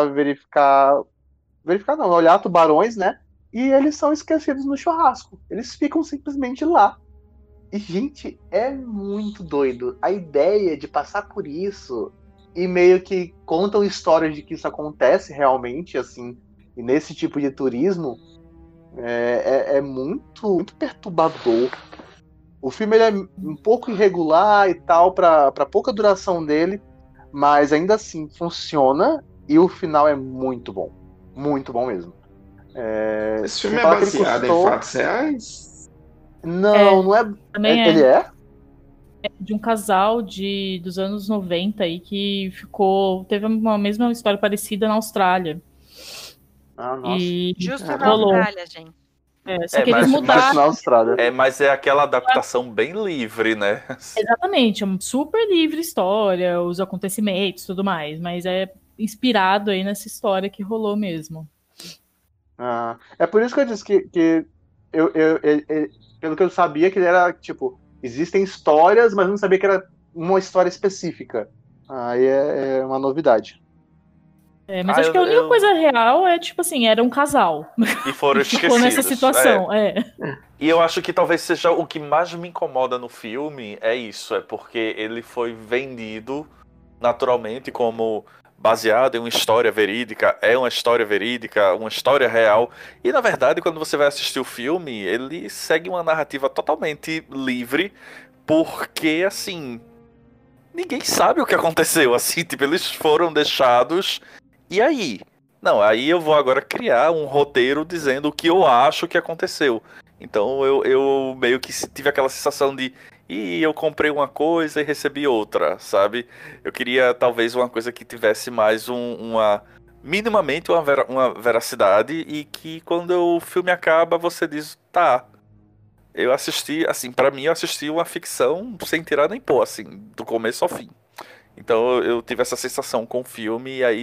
olhar tubarões, né? E eles são esquecidos no churrasco. Eles ficam simplesmente lá. E, gente, é muito doido. A ideia de passar por isso e meio que contam histórias de que isso acontece realmente, assim, e nesse tipo de turismo é muito, muito perturbador. O filme ele é um pouco irregular e tal, para pouca duração dele, mas ainda assim funciona e o final é muito bom. Muito bom mesmo. Esse filme é baseado em fatos reais? Não é. Também Ele é? De um casal dos anos 90 aí que teve uma mesma história parecida na Austrália. Ah, nossa. Justo na Austrália, gente. Só que eles mudaram. Na Austrália. Mas é aquela adaptação bem livre, né? Exatamente, é uma super livre história, os acontecimentos e tudo mais, mas é inspirado aí nessa história que rolou mesmo. É por isso que eu disse que pelo que eu sabia, que ele era, tipo, existem histórias, mas não sabia que era uma história específica. Aí é uma novidade. Mas acho que a única coisa real é, tipo assim, era um casal. E foram esquecidos. Ficou nessa situação, E eu acho que talvez seja o que mais me incomoda no filme, é isso, é porque ele foi vendido naturalmente como baseado em uma história verídica, uma história real. E na verdade, quando você vai assistir o filme, ele segue uma narrativa totalmente livre, porque assim, ninguém sabe o que aconteceu, assim, tipo, eles foram deixados. E aí? Não, aí eu vou agora criar um roteiro dizendo o que eu acho que aconteceu. Então eu meio que tive aquela sensação de eu comprei uma coisa e recebi outra, sabe? Eu queria talvez uma coisa que tivesse mais minimamente uma veracidade, e que quando o filme acaba você diz, tá, eu assisti, assim, pra mim eu assisti uma ficção sem tirar nem pôr, assim, do começo ao fim. Então eu tive essa sensação com o filme, e aí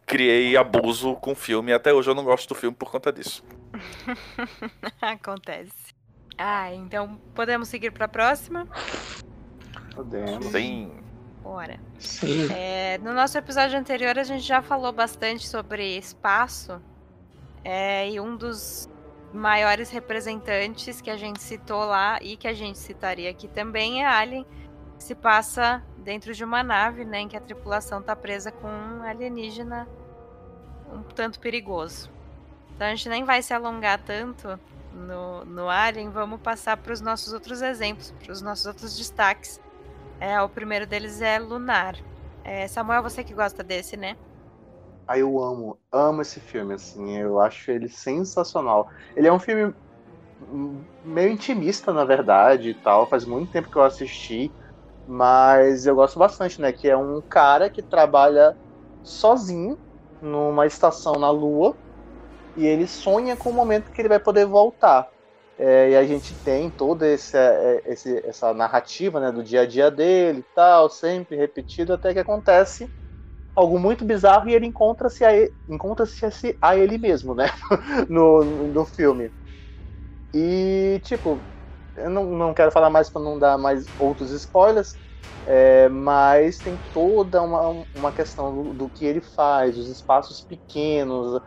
criei abuso com o filme e até hoje eu não gosto do filme por conta disso. Acontece. Então podemos seguir para a próxima? Podemos. Sim. Bora. Sim. No nosso episódio anterior a gente já falou bastante sobre espaço. E um dos maiores representantes que a gente citou lá e que a gente citaria aqui também é Alien, que se passa dentro de uma nave, né, em que a tripulação está presa com um alienígena um tanto perigoso. Então a gente nem vai se alongar tanto no Alien, vamos passar para os nossos outros exemplos, para os nossos outros destaques. O primeiro deles é Lunar. Samuel, você que gosta desse, né? Eu amo esse filme, assim, eu acho ele sensacional. Ele é um filme meio intimista, na verdade, e tal, faz muito tempo que eu assisti, mas eu gosto bastante, né, que é um cara que trabalha sozinho numa estação na Lua, e ele sonha com o momento que ele vai poder voltar. E a gente tem toda essa narrativa, né, do dia a dia dele e tal, sempre repetido, até que acontece algo muito bizarro e ele encontra-se a ele mesmo, né? no filme. E, tipo, eu não quero falar mais para não dar mais outros spoilers, mas tem toda uma questão do que ele faz, os espaços pequenos.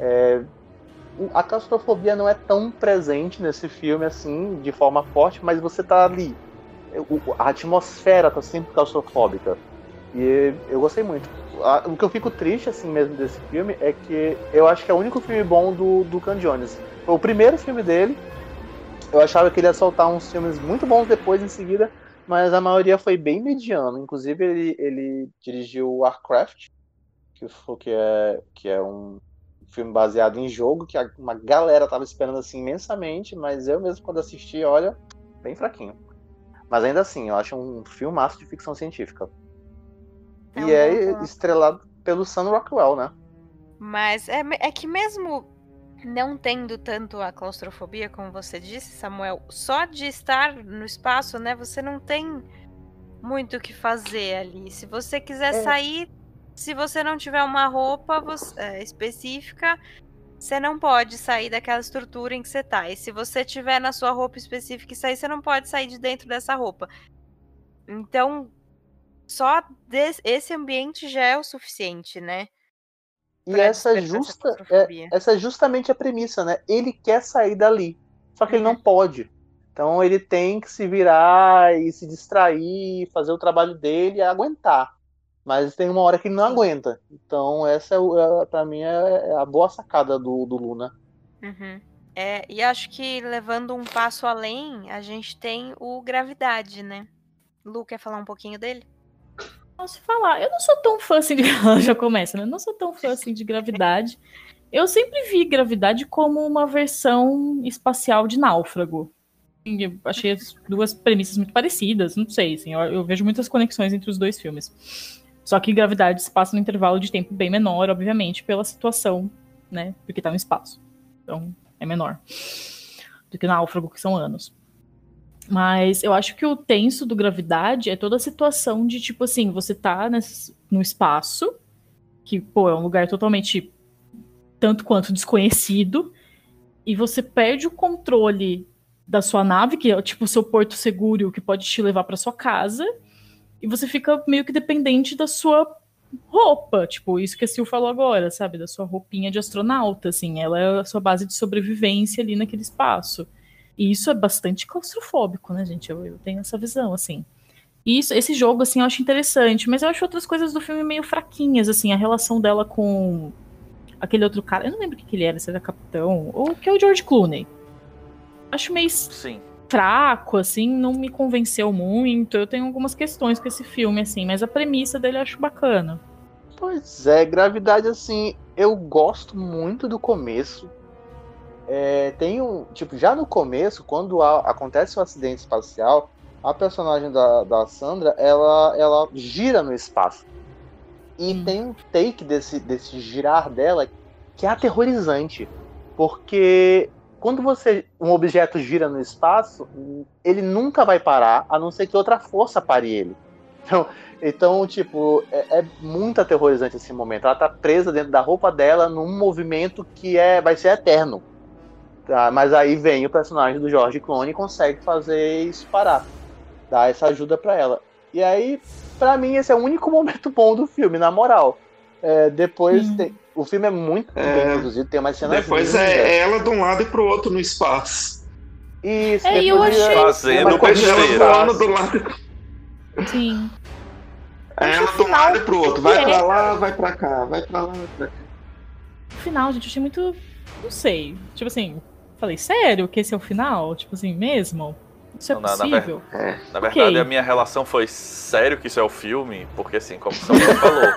A claustrofobia não é tão presente nesse filme, assim, de forma forte, mas você tá ali. A atmosfera tá sempre claustrofóbica. E eu gostei muito. O que eu fico triste, assim mesmo, desse filme é que eu acho que é o único filme bom do Duncan Jones. Foi o primeiro filme dele. Eu achava que ele ia soltar uns filmes muito bons depois, em seguida, mas a maioria foi bem mediano. Inclusive, ele dirigiu Warcraft, que é um filme baseado em jogo, que uma galera tava esperando assim imensamente, mas eu mesmo, quando assisti, olha, bem fraquinho. Mas ainda assim, eu acho um filmaço de ficção científica. E estrelado pelo Sam Rockwell, né? Mas é que mesmo não tendo tanto a claustrofobia, como você disse, Samuel, só de estar no espaço, né, você não tem muito o que fazer ali. Se você quiser sair, se você não tiver uma roupa específica, você não pode sair daquela estrutura em que você tá. E se você tiver na sua roupa específica e sair, você não pode sair de dentro dessa roupa. Então, só esse ambiente já é o suficiente, né? E essa é justamente a premissa, né? Ele quer sair dali, só que ele não pode. Então ele tem que se virar e se distrair, fazer o trabalho dele e aguentar. Mas tem uma hora que ele não aguenta. Então essa, pra mim, é a boa sacada do Luna. E acho que levando um passo além, a gente tem o Gravidade, né? Lu, quer falar um pouquinho dele? Posso falar, eu não sou tão fã assim de... Já começa, né? Eu não sou tão fã assim de Gravidade. Eu sempre vi Gravidade como uma versão espacial de Náufrago. Eu achei as duas premissas muito parecidas, não sei, assim, eu vejo muitas conexões entre os dois filmes. Só que Gravidade se passa num intervalo de tempo bem menor, obviamente, pela situação, né? Porque tá no espaço. Então, é menor do que Náufrago, que são anos. Mas eu acho que o tenso do Gravidade é toda a situação de, tipo assim, você tá no espaço, que, pô, é um lugar totalmente tanto quanto desconhecido, e você perde o controle da sua nave, que é tipo o seu porto seguro, que pode te levar pra sua casa, e você fica meio que dependente da sua roupa, tipo, isso que a Sil falou agora, sabe? Da sua roupinha de astronauta, assim, ela é a sua base de sobrevivência ali naquele espaço. E isso é bastante claustrofóbico, né, gente? Eu tenho essa visão, assim. E esse jogo, assim, eu acho interessante, mas eu acho outras coisas do filme meio fraquinhas, assim, a relação dela com aquele outro cara, eu não lembro o que ele era, se era capitão, ou que é o George Clooney. Acho meio fraco, assim, não me convenceu muito. Eu tenho algumas questões com esse filme, assim, mas a premissa dele eu acho bacana. Pois é, Gravidade, assim, eu gosto muito do começo. Tipo, já no começo, quando acontece o acidente espacial, a personagem da Sandra, ela gira no espaço. E tem um take desse girar dela que é aterrorizante. Porque quando um objeto gira no espaço, ele nunca vai parar, a não ser que outra força pare ele. Então, tipo, é muito aterrorizante esse momento. Ela tá presa dentro da roupa dela num movimento que vai ser eterno. Tá? Mas aí vem o personagem do George Clooney e consegue fazer isso parar. Dar essa ajuda pra ela. E aí, pra mim, esse é o único momento bom do filme, na moral. Depois, o filme é muito bem produzido, tem umas cenas depois lindas. é ela de um lado e pro outro no espaço. Isso, eu achei... Fazendo besteira. Ela do lado... Sim. Ela de um lado e pro outro. Vai pra lá, vai pra cá. Vai pra lá, vai pra cá. No final, gente, eu achei muito... Não sei. Tipo assim, falei, sério que esse é o final? Tipo assim, mesmo? Isso é possível? Na verdade, a minha relação foi sério que isso é o filme, porque assim, como o Samuel falou,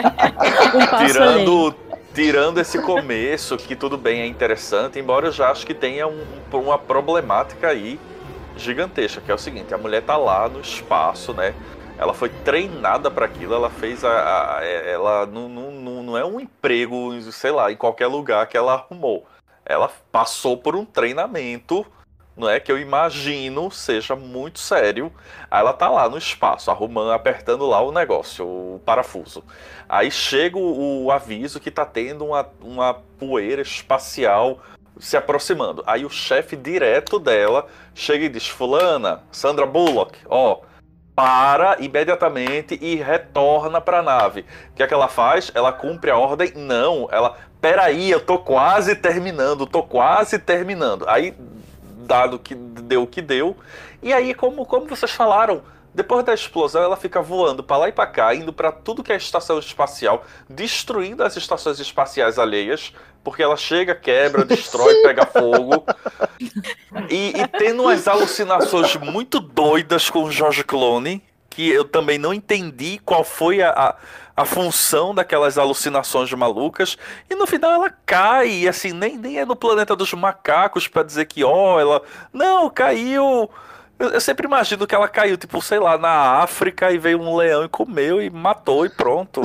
tirando esse começo, que tudo bem, é interessante, embora eu já acho que tenha uma problemática aí gigantesca, que é o seguinte, a mulher tá lá no espaço, né? Ela foi treinada para aquilo, ela fez ela não é um emprego, sei lá, em qualquer lugar que ela arrumou. Ela passou por um treinamento, não é, que eu imagino seja muito sério. Aí ela tá lá no espaço, arrumando, apertando lá o negócio, o parafuso. Aí chega o aviso que tá tendo uma poeira espacial se aproximando. Aí o chefe direto dela chega e diz: fulana, Sandra Bullock, para imediatamente e retorna para a nave. O que é que ela faz? Ela cumpre a ordem? Não, peraí, eu tô quase terminando. Aí, dado que deu o que deu, e aí, como vocês falaram, depois da explosão ela fica voando para lá e para cá, indo para tudo que é estação espacial, destruindo as estações espaciais alheias, porque ela chega, quebra, destrói, pega fogo, e tendo umas alucinações muito doidas com o George Clooney, que eu também não entendi qual foi a função daquelas alucinações malucas, e no final ela cai, e assim, nem é no planeta dos macacos pra dizer que, ela... Não, caiu... Eu sempre imagino que ela caiu, tipo, sei lá, na África, e veio um leão e comeu, e matou, e pronto.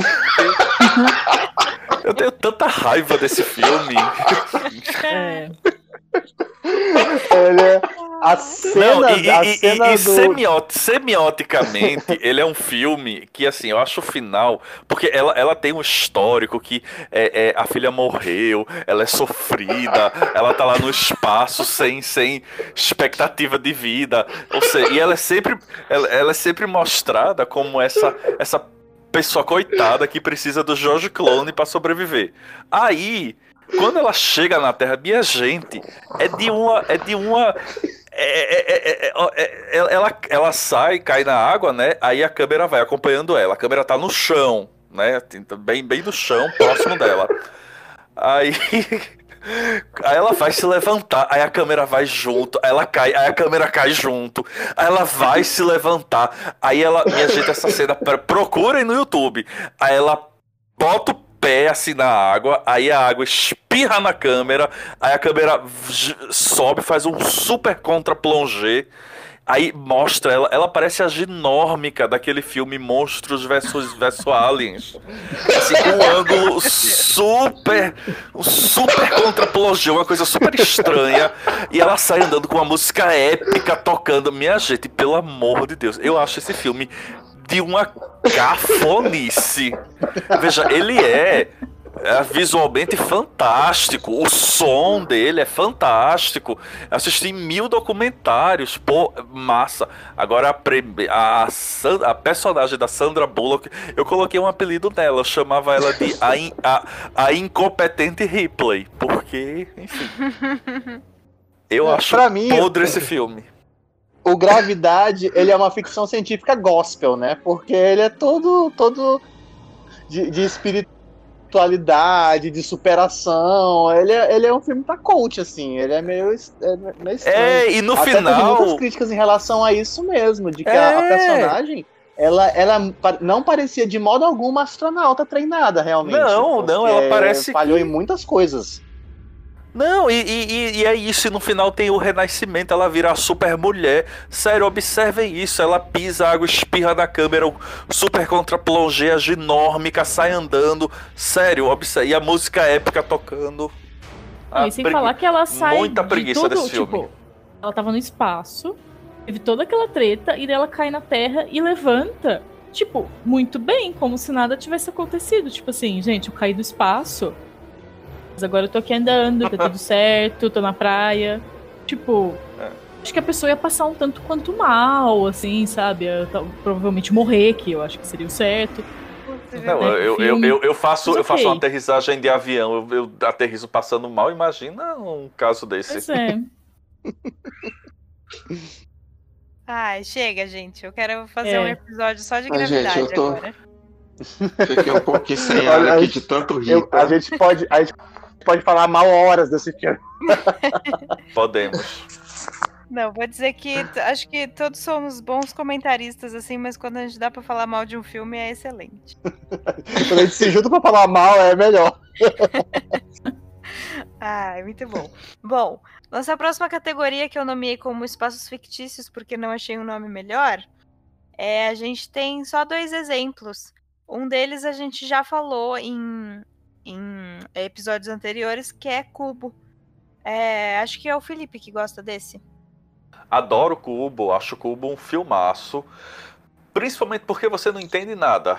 Eu tenho tanta raiva desse filme. A cena, semioticamente, ele é um filme que, assim, eu acho o final, porque ela tem um histórico que a filha morreu, ela é sofrida, ela tá lá no espaço sem expectativa de vida, ou seja, e ela é sempre mostrada como essa pessoa coitada que precisa do George Clooney pra sobreviver. Aí, quando ela chega na Terra, minha gente, ela sai, cai na água, né? Aí a câmera vai acompanhando ela. A câmera tá no chão, né? Bem no chão, próximo dela. Aí ela vai se levantar, aí a câmera vai junto, aí ela cai, aí a câmera cai junto, aí ela vai se levantar, aí ela... Minha gente, essa cena, procurem no YouTube. Aí ela bota o pé assim na água, aí a água espirra na câmera, aí a câmera sobe, faz um super contra-plongé, aí mostra ela parece a ginórmica daquele filme Monstros versus Aliens, assim, com um ângulo super contra-plongé, uma coisa super estranha, e ela sai andando com uma música épica tocando. Minha gente, pelo amor de Deus, eu acho esse filme de uma cafonice. Veja, ele é visualmente fantástico, o som dele é fantástico. Eu assisti 1000 documentários, pô, massa. Agora a personagem da Sandra Bullock, eu coloquei um apelido nela, eu chamava ela de a incompetente Ripley, porque, enfim, eu acho podre esse filme. O Gravidade, ele é uma ficção científica gospel, né? Porque ele é todo de espiritualidade, de superação. Ele é um filme pra coach, assim. Ele é meio estranho. E no Até final... teve muitas críticas em relação a isso mesmo, de que a personagem... Ela não parecia de modo algum uma astronauta treinada, realmente. Não, ela parece falhou em muitas coisas. Não, e é isso, e no final tem o renascimento, ela vira a super mulher. Sério, observem isso, ela pisa, a água espirra na câmera, o super contra-plongé, a ginórmica, sai andando. Sério, observe, e a música épica tocando. E sem falar que ela sai muita preguiça de tudo, desse filme. tipo, ela tava no espaço, teve toda aquela treta, e daí ela cai na Terra e levanta. tipo, muito bem, como se nada tivesse acontecido. Tipo assim, gente, eu caí do espaço, mas agora eu tô aqui andando, tá tudo certo, tô na praia. Tipo, acho que a pessoa ia passar um tanto quanto mal, assim, sabe? Provavelmente morrer, que eu acho que seria o certo. Não, eu faço uma aterrissagem de avião, eu aterrizo passando mal, imagina um caso desse. Pois é. Ai, chega, gente. Eu quero fazer um episódio só de gravidade gente, agora. Fiquei um pouquinho sem ar aqui de tanto rir. A gente pode falar mal horas desse filme. Podemos. Não, vou dizer que acho que todos somos bons comentaristas, assim, mas quando a gente dá pra falar mal de um filme é excelente. Quando a gente se junta pra falar mal, é melhor. Ai, muito bom. Bom, nossa próxima categoria, que eu nomeei como espaços fictícios, porque não achei um nome melhor, a gente tem só 2 exemplos. Um deles a gente já falou em episódios anteriores, que é Cubo. Acho que é o Felipe que gosta desse. Adoro Cubo, acho Cubo um filmaço. Principalmente porque você não entende nada.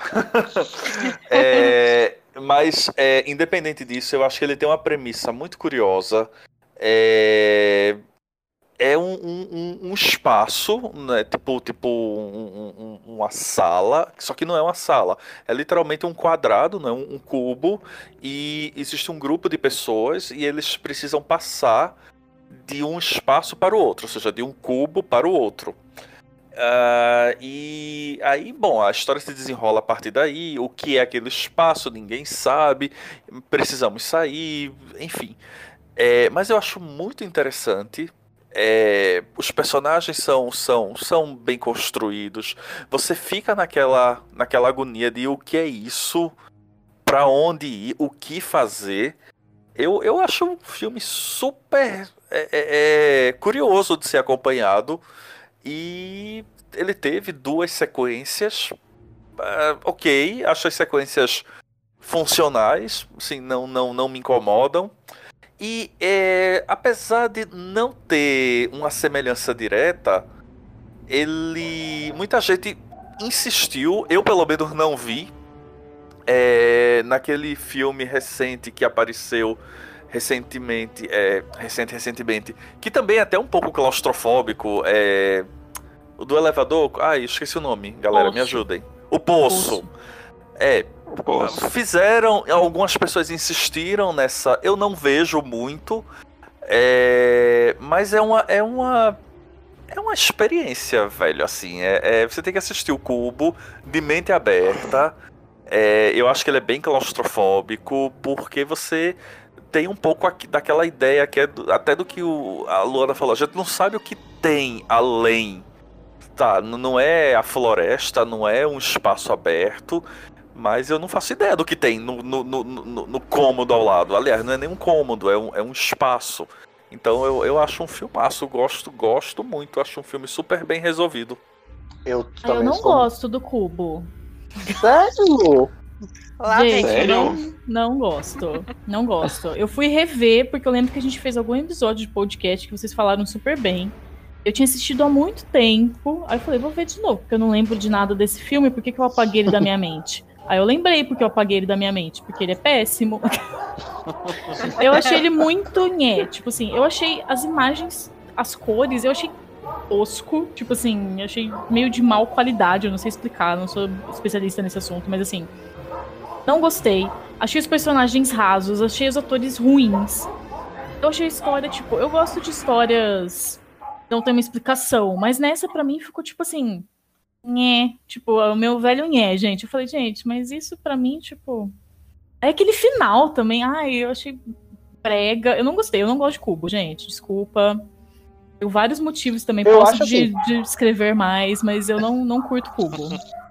Mas, independente disso, eu acho que ele tem uma premissa muito curiosa. É um espaço, né? Tipo uma sala, só que não é uma sala. É literalmente um quadrado, né? Um cubo. E existe um grupo de pessoas e eles precisam passar de um espaço para o outro, ou seja, de um cubo para o outro. E aí, bom, a história se desenrola a partir daí. O que é aquele espaço, ninguém sabe. Precisamos sair, enfim. Mas eu acho muito interessante. Os personagens são bem construídos. Você fica naquela agonia de o que é isso, para onde ir, o que fazer. Eu acho um filme super curioso de ser acompanhado. E ele teve 2 sequências. Ok, acho as sequências funcionais, assim, não me incomodam. E apesar de não ter uma semelhança direta, muita gente insistiu, eu pelo menos não vi, naquele filme recente que apareceu recentemente, que também é até um pouco claustrofóbico, o do elevador, esqueci o nome, galera, Poço. Me ajudem. O Poço. Fizeram, algumas pessoas insistiram nessa, eu não vejo muito, mas é uma experiência, velho, assim, você tem que assistir o Cubo de mente aberta. Eu acho que ele é bem claustrofóbico, porque você tem um pouco daquela ideia que até do que a Luana falou, a gente não sabe o que tem além, tá? Não é a floresta, não é um espaço aberto, mas eu não faço ideia do que tem no cômodo ao lado. Aliás, não é nem um cômodo, é um espaço. Então eu acho um filmaço, gosto muito, acho um filme super bem resolvido. Eu não gosto do Cubo. Sério? Gente, Sério? não gosto. Não gosto. Eu fui rever, porque eu lembro que a gente fez algum episódio de podcast que vocês falaram super bem. Eu tinha assistido há muito tempo. Aí eu falei, vou ver de novo, porque eu não lembro de nada desse filme. Por que eu apaguei ele da minha mente? Aí eu lembrei porque eu apaguei ele da minha mente. Porque ele é péssimo. Eu achei ele muito nhé. Tipo assim, eu achei as imagens, as cores, eu achei tosco. Tipo assim, eu achei meio de mal qualidade. Eu não sei explicar, não sou especialista nesse assunto, mas assim, não gostei. Achei os personagens rasos, achei os atores ruins. Eu achei a história, tipo, eu gosto de histórias que não tem uma explicação, mas nessa pra mim ficou tipo assim, nhé, tipo, o meu velho nhé, gente. Eu falei, gente, mas isso pra mim, tipo, é aquele final também. Ai, eu achei brega. Eu não gostei, eu não gosto de Cubo, gente, desculpa. Tenho vários motivos também, Eu posso acho assim. de escrever mais, mas eu não curto Cubo.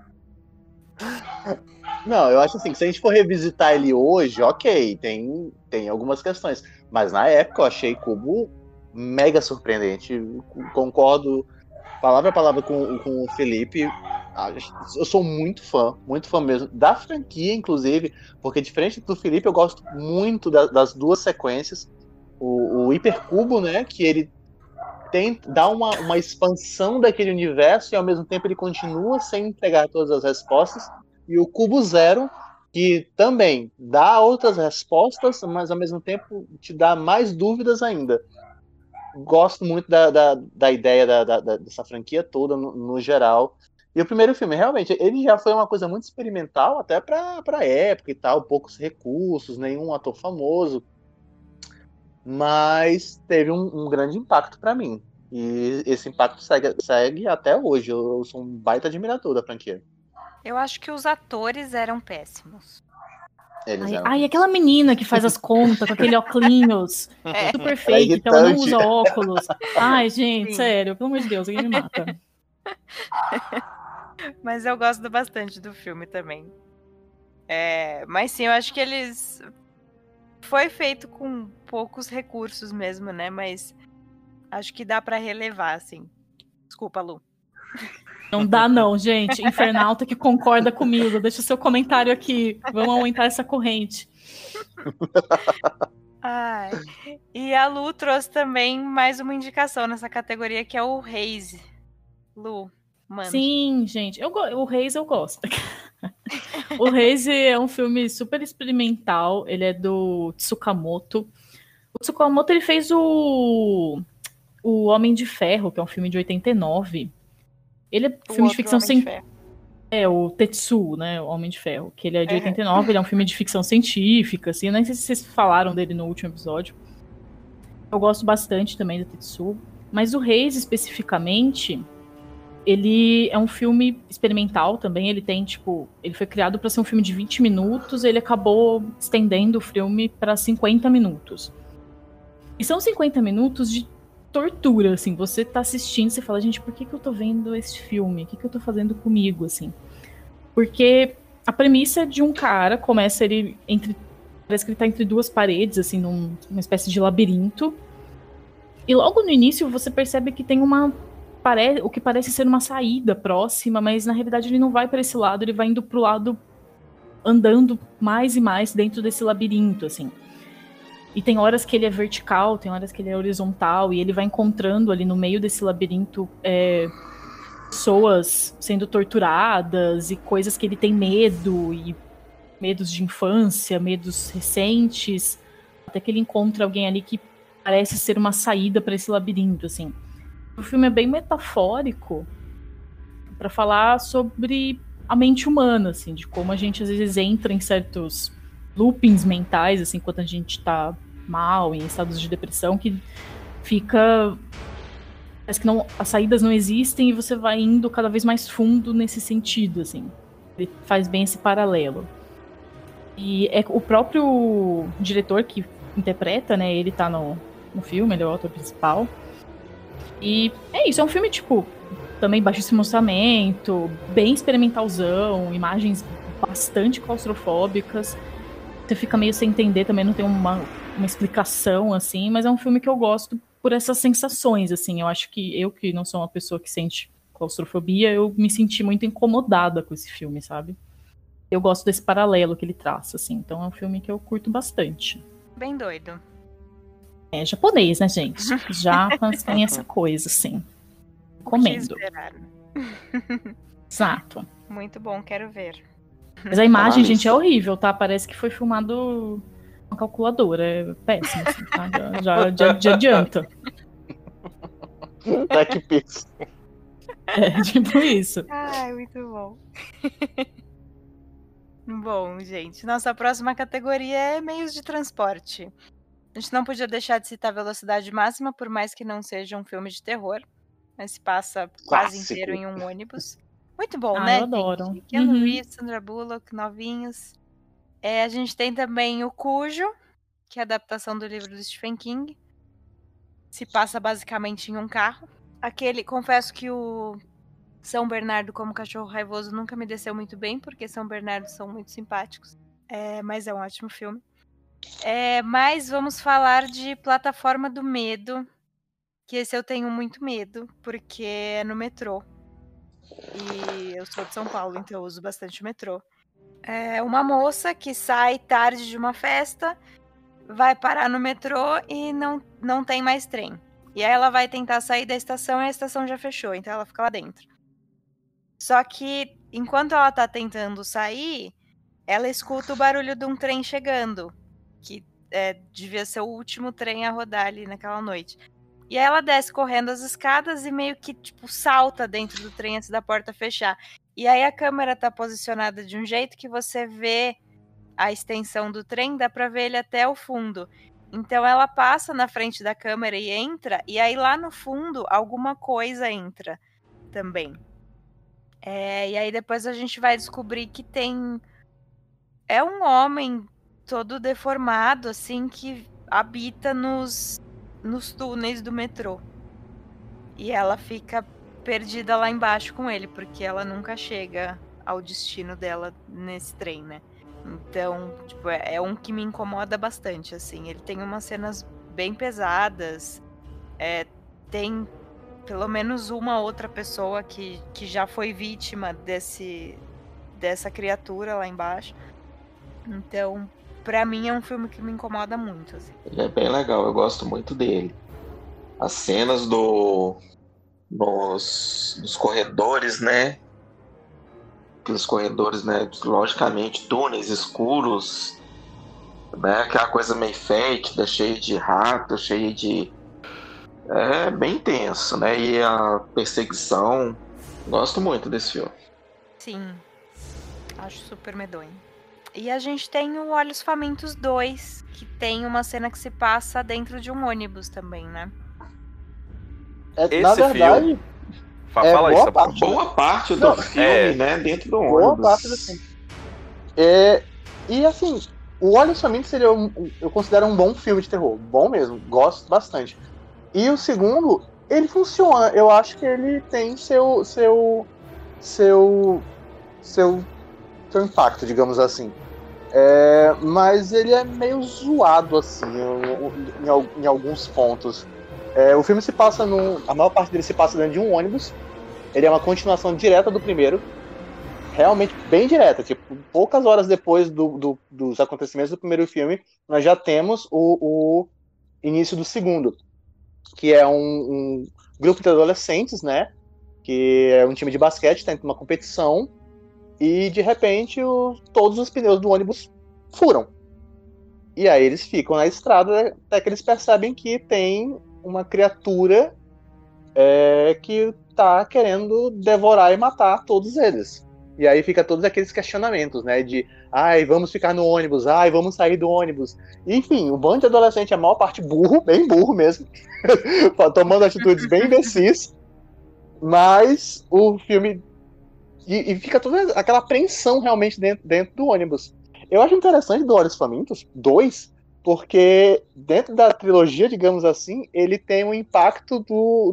Não, eu acho assim, que se a gente for revisitar ele hoje, ok, tem algumas questões. Mas na época eu achei Cubo mega surpreendente. Concordo palavra a palavra com o Felipe. Eu sou muito fã mesmo, da franquia, inclusive, porque diferente do Felipe, eu gosto muito das 2 sequências. O Hipercubo, né, que ele dá uma expansão daquele universo e ao mesmo tempo ele continua sem entregar todas as respostas. E o Cubo Zero, que também dá outras respostas, mas ao mesmo tempo te dá mais dúvidas ainda. Gosto muito da ideia dessa franquia toda, no geral. E o primeiro filme, realmente, ele já foi uma coisa muito experimental, até pra época e tal, poucos recursos, nenhum ator famoso. Mas teve um grande impacto pra mim. E esse impacto segue até hoje. Eu sou um baita admirador da franquia. Eu acho que os atores eram péssimos. Ai, aquela menina que faz as contas com aquele óculos super fake, que ela não usa óculos. Ai, gente, sério, pelo amor de Deus, alguém me mata. Mas eu gosto bastante do filme também. Mas sim, eu acho que eles... Foi feito com poucos recursos mesmo, né? Mas acho que dá pra relevar, assim. Desculpa, Lu. Não dá não, gente. Infernalta que concorda comigo. Deixa o seu comentário aqui. Vamos aumentar essa corrente. Ai. E a Lu trouxe também mais uma indicação nessa categoria, que é o Haze. Lu, manda. Sim, gente. O Haze eu gosto. O Haze é um filme super experimental. Ele é do Tsukamoto. O Tsukamoto, ele fez o Homem de Ferro, que é um filme de 89. Ele é um filme de ficção científica. O Tetsu, né? O Homem de Ferro, que ele é de 89, ele é um filme de ficção científica, assim. Eu nem sei se vocês falaram dele no último episódio. Eu gosto bastante também do Tetsu. Mas o Reis, especificamente, ele é um filme experimental também. Ele tem, ele foi criado para ser um filme de 20 minutos, ele acabou estendendo o filme para 50 minutos. E são 50 minutos de tortura, assim, você tá assistindo, você fala, gente, por que eu tô vendo esse filme? O que eu tô fazendo comigo, assim? Porque a premissa de um cara começa ele parece que ele tá entre duas paredes, assim, numa espécie de labirinto, e logo no início você percebe que tem o que parece ser uma saída próxima, mas na realidade ele não vai para esse lado, ele vai indo pro lado, andando mais e mais dentro desse labirinto, assim. E tem horas que ele é vertical, tem horas que ele é horizontal, e ele vai encontrando ali no meio desse labirinto pessoas sendo torturadas e coisas que ele tem medo, e medos de infância, medos recentes, até que ele encontra alguém ali que parece ser uma saída para esse labirinto, assim. O filme é bem metafórico para falar sobre a mente humana, assim, de como a gente às vezes entra em certos loopings mentais, assim, quando a gente tá mal, em estados de depressão, que fica... Parece que as saídas não existem e você vai indo cada vez mais fundo nesse sentido, assim. Ele faz bem esse paralelo. E é o próprio diretor que interpreta, né, ele tá no filme, ele é o autor principal. E é isso, é um filme, também baixíssimo orçamento, bem experimentalzão, imagens bastante claustrofóbicas. Você fica meio sem entender, também não tem uma explicação, assim, mas é um filme que eu gosto por essas sensações, assim. Eu acho que eu, que não sou uma pessoa que sente claustrofobia, eu me senti muito incomodada com esse filme, sabe? Eu gosto desse paralelo que ele traça, assim. Então é um filme que eu curto bastante. Bem doido. É japonês, né, gente? Japas tem essa coisa, assim. Recomendo. Exato. Muito bom, quero ver. Mas a imagem, gente, é horrível, tá? Parece que foi filmado uma calculadora. É péssimo, assim, tá? Já adianta. Tá que pensa. É, tipo isso. Ai, muito bom. Bom, gente, nossa próxima categoria é meios de transporte. A gente não podia deixar de citar Velocidade Máxima, por mais que não seja um filme de terror. Mas se passa quase inteiro em um ônibus. Muito bom, né, eu adoro. gente? Keanu Reeves, Sandra Bullock, novinhos. A gente tem também o Cujo, que é a adaptação do livro do Stephen King. Se passa basicamente em um carro. Confesso que o São Bernardo como cachorro raivoso nunca me desceu muito bem, porque São Bernardo são muito simpáticos. Mas é um ótimo filme. Mas vamos falar de Plataforma do Medo, que esse eu tenho muito medo, porque é no metrô. E eu sou de São Paulo, então eu uso bastante o metrô. É uma moça que sai tarde de uma festa, vai parar no metrô e não tem mais trem. E aí ela vai tentar sair da estação e a estação já fechou, então ela fica lá dentro. Só que, enquanto ela tá tentando sair, ela escuta o barulho de um trem chegando, que devia ser o último trem a rodar ali naquela noite. E aí ela desce correndo as escadas e meio que, tipo, salta dentro do trem antes da porta fechar. E aí a câmera tá posicionada de um jeito que você vê a extensão do trem, dá pra ver ele até o fundo. Então ela passa na frente da câmera e entra, e aí lá no fundo alguma coisa entra também. E aí depois a gente vai descobrir que é um homem todo deformado, assim, que habita nos túneis do metrô. E ela fica perdida lá embaixo com ele, porque ela nunca chega ao destino dela nesse trem, né? Então, tipo, é um que me incomoda bastante, assim. Ele tem umas cenas bem pesadas. Tem pelo menos uma outra pessoa que já foi vítima dessa criatura lá embaixo. Então, pra mim é um filme que me incomoda muito, assim. Ele é bem legal, eu gosto muito dele. As cenas nos corredores, né? Aqueles corredores, né? Logicamente, túneis escuros, né? Aquela coisa meio fétida, cheia de rato, cheia de... É bem tenso, né? E a perseguição... Gosto muito desse filme. Sim, acho super medonho. E a gente tem o Olhos Famintos 2, que tem uma cena que se passa dentro de um ônibus também, né? Na verdade... filme... Fala aí, Samuel. Boa parte do filme, né? Dentro do ônibus. Boa parte do filme. E assim, o Olhos Famintos eu considero um bom filme de terror. Bom mesmo, gosto bastante. E o segundo, ele funciona. Eu acho que ele tem seu impacto, digamos assim. Mas ele é meio zoado, assim, em alguns pontos. O filme se passa a maior parte dele se passa dentro de um ônibus. Ele é uma continuação direta do primeiro. Realmente bem direta. Tipo, poucas horas depois dos acontecimentos do primeiro filme, nós já temos o início do segundo. Que é um grupo de adolescentes, né? Que é um time de basquete, está em uma competição. E, de repente, todos os pneus do ônibus furam. E aí eles ficam na estrada até que eles percebem que tem uma criatura que tá querendo devorar e matar todos eles. E aí fica todos aqueles questionamentos, né? De, vamos ficar no ônibus, vamos sair do ônibus. Enfim, um bando de adolescente, a maior parte burro, bem burro mesmo, tomando atitudes bem imbecis. Mas o filme... E fica toda aquela apreensão realmente dentro do ônibus. Eu acho interessante do Olhos Famintos 2, porque dentro da trilogia, digamos assim, ele tem um impacto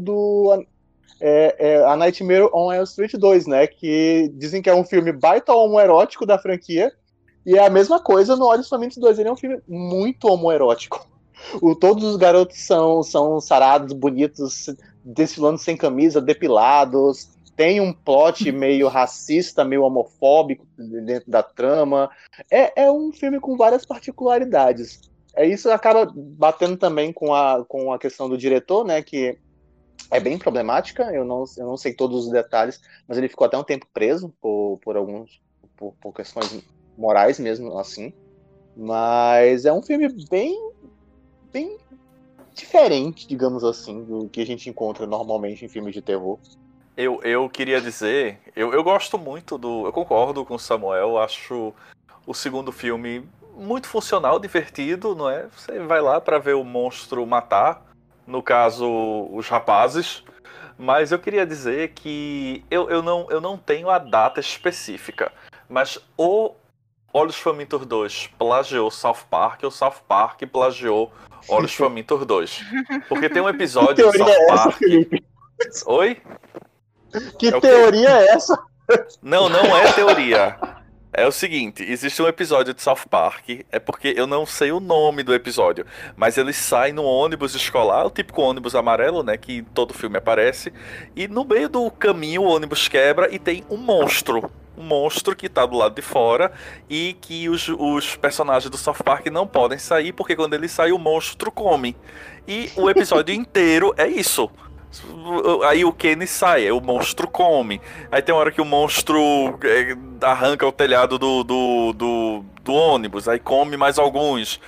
A Nightmare on Elm Street 2, né? Que dizem que é um filme baita homoerótico da franquia, e é a mesma coisa no Olhos Famintos 2. Ele é um filme muito homoerótico. Todos os garotos são sarados, bonitos, desfilando sem camisa, depilados. Tem um plot meio racista, meio homofóbico dentro da trama. É um filme com várias particularidades. Isso acaba batendo também com a questão do diretor, né? Que é bem problemática. Eu não sei todos os detalhes, mas ele ficou até um tempo preso por questões morais mesmo, assim. Mas é um filme bem diferente, digamos assim, do que a gente encontra normalmente em filmes de terror. Eu queria dizer, eu gosto muito eu concordo com o Samuel, acho o segundo filme muito funcional, divertido, não é? Você vai lá pra ver o monstro matar, no caso, os rapazes, mas eu queria dizer que eu não tenho a data específica, mas o Olhos Famintos 2 plagiou South Park, ou South Park plagiou Olhos Famintos 2. Porque tem um episódio de South Park... Oi? Que teoria é essa? Não é teoria. É o seguinte, existe um episódio de South Park, é porque eu não sei o nome do episódio, mas eles saem no ônibus escolar, o típico ônibus amarelo, né, que todo filme aparece, e no meio do caminho o ônibus quebra e tem um monstro um monstro que tá do lado de fora e que os personagens do South Park não podem sair, porque quando ele sai, o monstro come. E o episódio inteiro é isso. Aí o Kenny sai, aí o monstro come. Aí tem uma hora que o monstro arranca o telhado do ônibus, aí come mais alguns.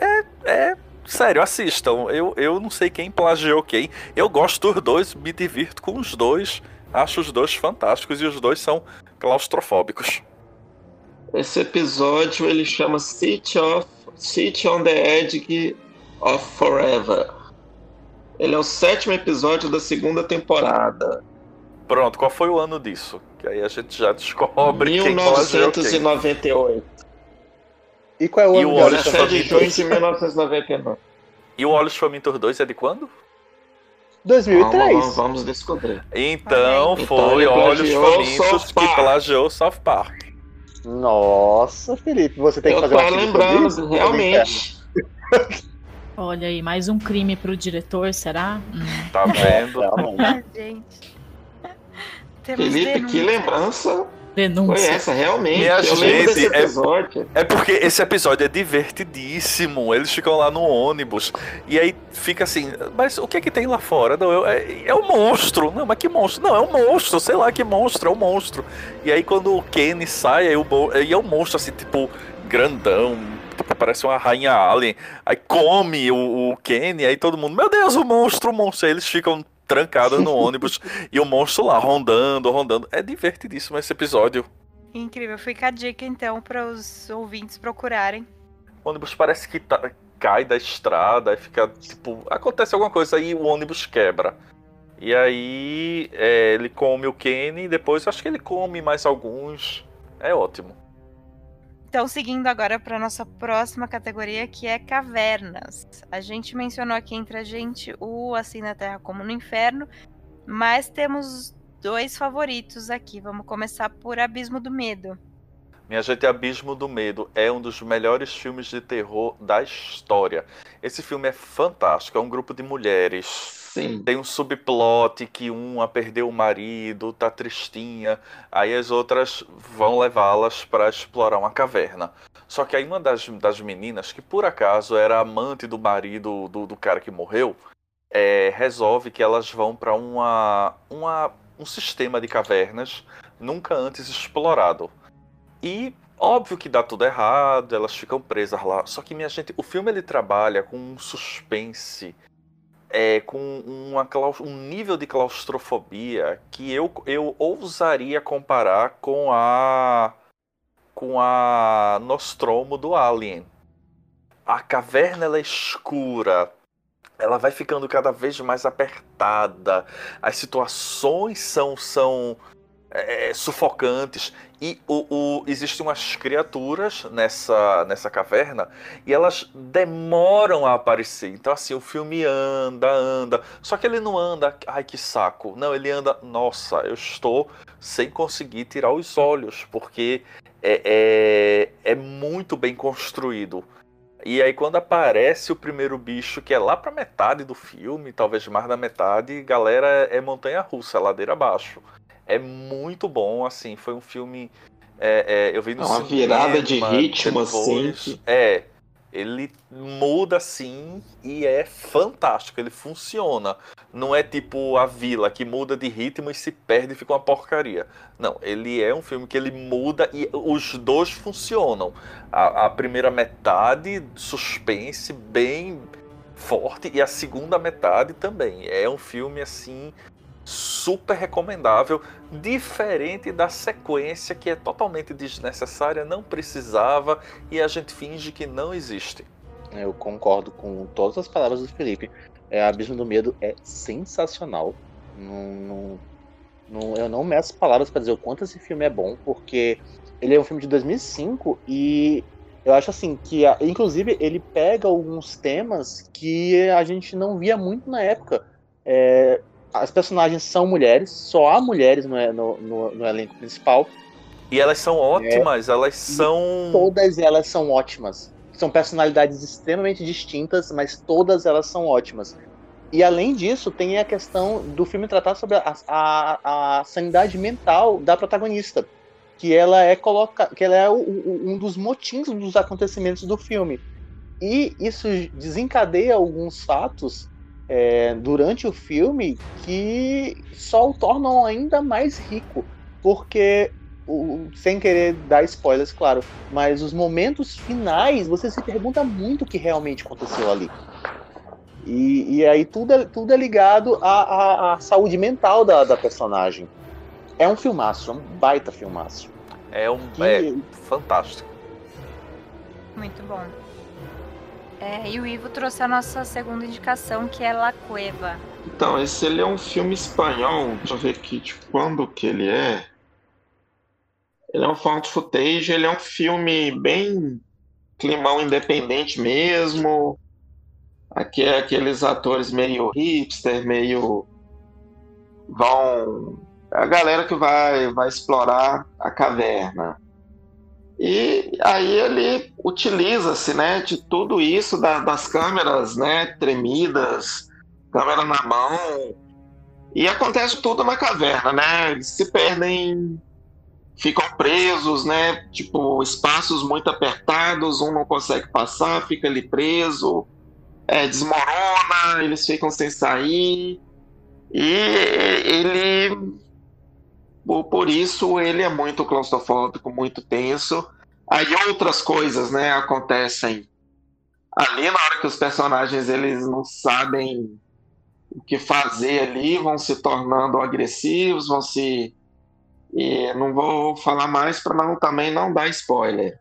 Sério, assistam. Eu não sei quem plagiou quem. Eu gosto dos dois, me divirto com os dois. Acho os dois fantásticos e os dois são claustrofóbicos. Esse episódio ele chama City on the Edge of Forever. Ele é o 7º episódio da 2ª temporada. Pronto, qual foi o ano disso? Que aí a gente já descobre quem plagiou quem. 1998. E qual é o ano? E o Olhos 17 de junho de 1999. E o Olhos Famintos 2 é de quando? 2003. Vamos descobrir. Então Então foi ele Olhos plagiou Famintos South que Park. plagiou South Park. Nossa, Felipe, você tem que Eu fazer tô artigo sobre lembrando, isso? realmente. Olha aí, mais um crime pro diretor, será? Tá vendo? Realmente. Ah, gente. Temos Felipe, que denúncias. lembrança foi Denúncia. essa, realmente? Minha Eu lembro desse gente, episódio. É porque esse episódio é divertidíssimo. Eles ficam lá no ônibus. E aí fica assim, mas o que é que tem lá fora? Não, é um monstro. Não, mas que monstro? Não, é um monstro. Sei lá que monstro, é um monstro. E aí quando o Kenny sai, aí e é um monstro assim, tipo, grandão. Tipo, parece uma rainha alien. Aí come o Kenny, aí todo mundo, meu Deus, o monstro, o monstro. Aí eles ficam trancados no ônibus e o monstro lá rondando. É divertidíssimo esse episódio. Incrível. Fica a dica, então, para os ouvintes procurarem. O ônibus parece que cai da estrada, aí fica, tipo, acontece alguma coisa, aí o ônibus quebra. E aí ele come o Kenny, depois acho que ele come mais alguns. É ótimo. Então, seguindo agora para nossa próxima categoria, que é cavernas. A gente mencionou aqui entre a gente o Assim na Terra como no Inferno, mas temos 2 favoritos aqui. Vamos começar por Abismo do Medo. Minha gente, Abismo do Medo é um dos melhores filmes de terror da história. Esse filme é fantástico, é um grupo de mulheres. Sim. Tem um subplot que uma perdeu o marido, tá tristinha, aí as outras vão levá-las para explorar uma caverna. Só que aí uma das meninas, que por acaso era amante do marido do cara que morreu, resolve que elas vão para um sistema de cavernas nunca antes explorado. E óbvio que dá tudo errado, elas ficam presas lá. Só que, minha gente, o filme ele trabalha com um suspense, com um nível de claustrofobia que eu ousaria comparar com a Nostromo do Alien. A caverna ela é escura, ela vai ficando cada vez mais apertada, as situações são sufocantes e existem umas criaturas nessa caverna e elas demoram a aparecer. Então assim, o filme anda, só que ele não anda, ai que saco, não, ele anda, nossa, eu estou sem conseguir tirar os olhos, porque é muito bem construído. E aí quando aparece o primeiro bicho, que é lá pra metade do filme, talvez mais da metade, galera, é montanha-russa, ladeira abaixo. É muito bom, assim, foi um filme... eu vi no uma cinema, virada de ritmo, depois, assim. Ele muda, assim, e é fantástico, ele funciona. Não é tipo A Vila, que muda de ritmo e se perde e fica uma porcaria. Não, ele é um filme que ele muda e os dois funcionam. A primeira metade, suspense, bem forte, e a segunda metade também. É um filme, assim... super recomendável, diferente da sequência que é totalmente desnecessária, não precisava e a gente finge que não existe. Eu concordo com todas as palavras do Felipe. Abismo do Medo é sensacional. Eu não meço palavras para dizer o quanto esse filme é bom, porque ele é um filme de 2005 e eu acho assim que, inclusive, ele pega alguns temas que a gente não via muito na época. As personagens são mulheres, só há mulheres no elenco principal. E elas são ótimas, elas são... Todas elas são ótimas. São personalidades extremamente distintas, mas todas elas são ótimas. E além disso, tem a questão do filme tratar sobre a sanidade mental da protagonista. que ela é que ela é um dos motivos dos acontecimentos do filme. E isso desencadeia alguns fatos durante o filme que só o tornam ainda mais rico, porque sem querer dar spoilers, claro, mas os momentos finais você se pergunta muito o que realmente aconteceu ali. E aí tudo é ligado à saúde mental da personagem. É um filmaço, é um baita filmaço. É fantástico. Muito bom. E o Ivo trouxe a nossa segunda indicação, que é La Cueva. Então, ele é um filme espanhol. Deixa eu ver aqui de quando que ele é. Ele é um found footage, ele é um filme bem climão independente mesmo. Aqui é aqueles atores meio hipster, meio... A galera que vai explorar a caverna. E aí ele utiliza-se, né, de tudo isso, das câmeras, né, tremidas, câmera na mão, e acontece tudo na caverna, né? Eles se perdem, ficam presos, né? Tipo, espaços muito apertados, um não consegue passar, fica ali preso, desmorona, eles ficam sem sair, e ele... Por isso ele é muito claustrofóbico, muito tenso. Aí outras coisas, né, acontecem ali na hora que os personagens eles não sabem o que fazer ali, vão se tornando agressivos, E não vou falar mais para também não dar spoiler.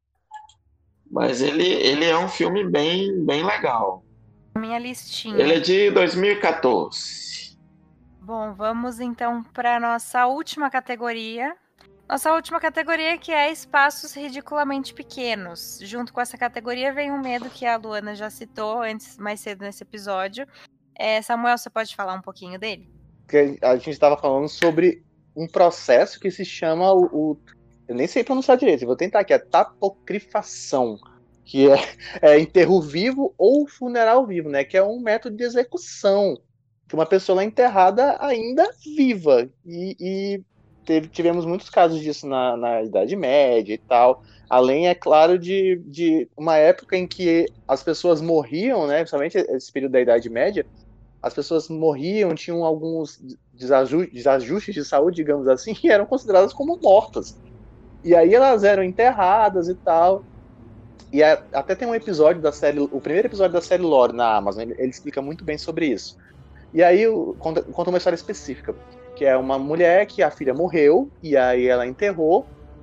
Mas ele é um filme bem legal. Minha listinha. Ele é de 2014. Bom, vamos então para nossa última categoria. Nossa última categoria, que é espaços ridiculamente pequenos. Junto com essa categoria vem um medo que a Luana já citou mais cedo nesse episódio. Samuel, você pode falar um pouquinho dele? A gente estava falando sobre um processo que se chama eu nem sei pronunciar direito, vou tentar aqui, tapocrifação, que é enterro vivo ou funeral vivo, né? Que é um método de execução, que uma pessoa é enterrada ainda viva. E tivemos muitos casos disso na Idade Média e tal. Além, é claro, de uma época em que as pessoas morriam, né? Principalmente esse período da Idade Média, as pessoas morriam, tinham alguns desajustes de saúde, digamos assim, e eram consideradas como mortas. E aí elas eram enterradas e tal. E até tem um episódio da série, o primeiro episódio da série Lore na Amazon, ele explica muito bem sobre isso. E aí conta uma história específica, que é uma mulher que a filha morreu, e aí ela enterrou.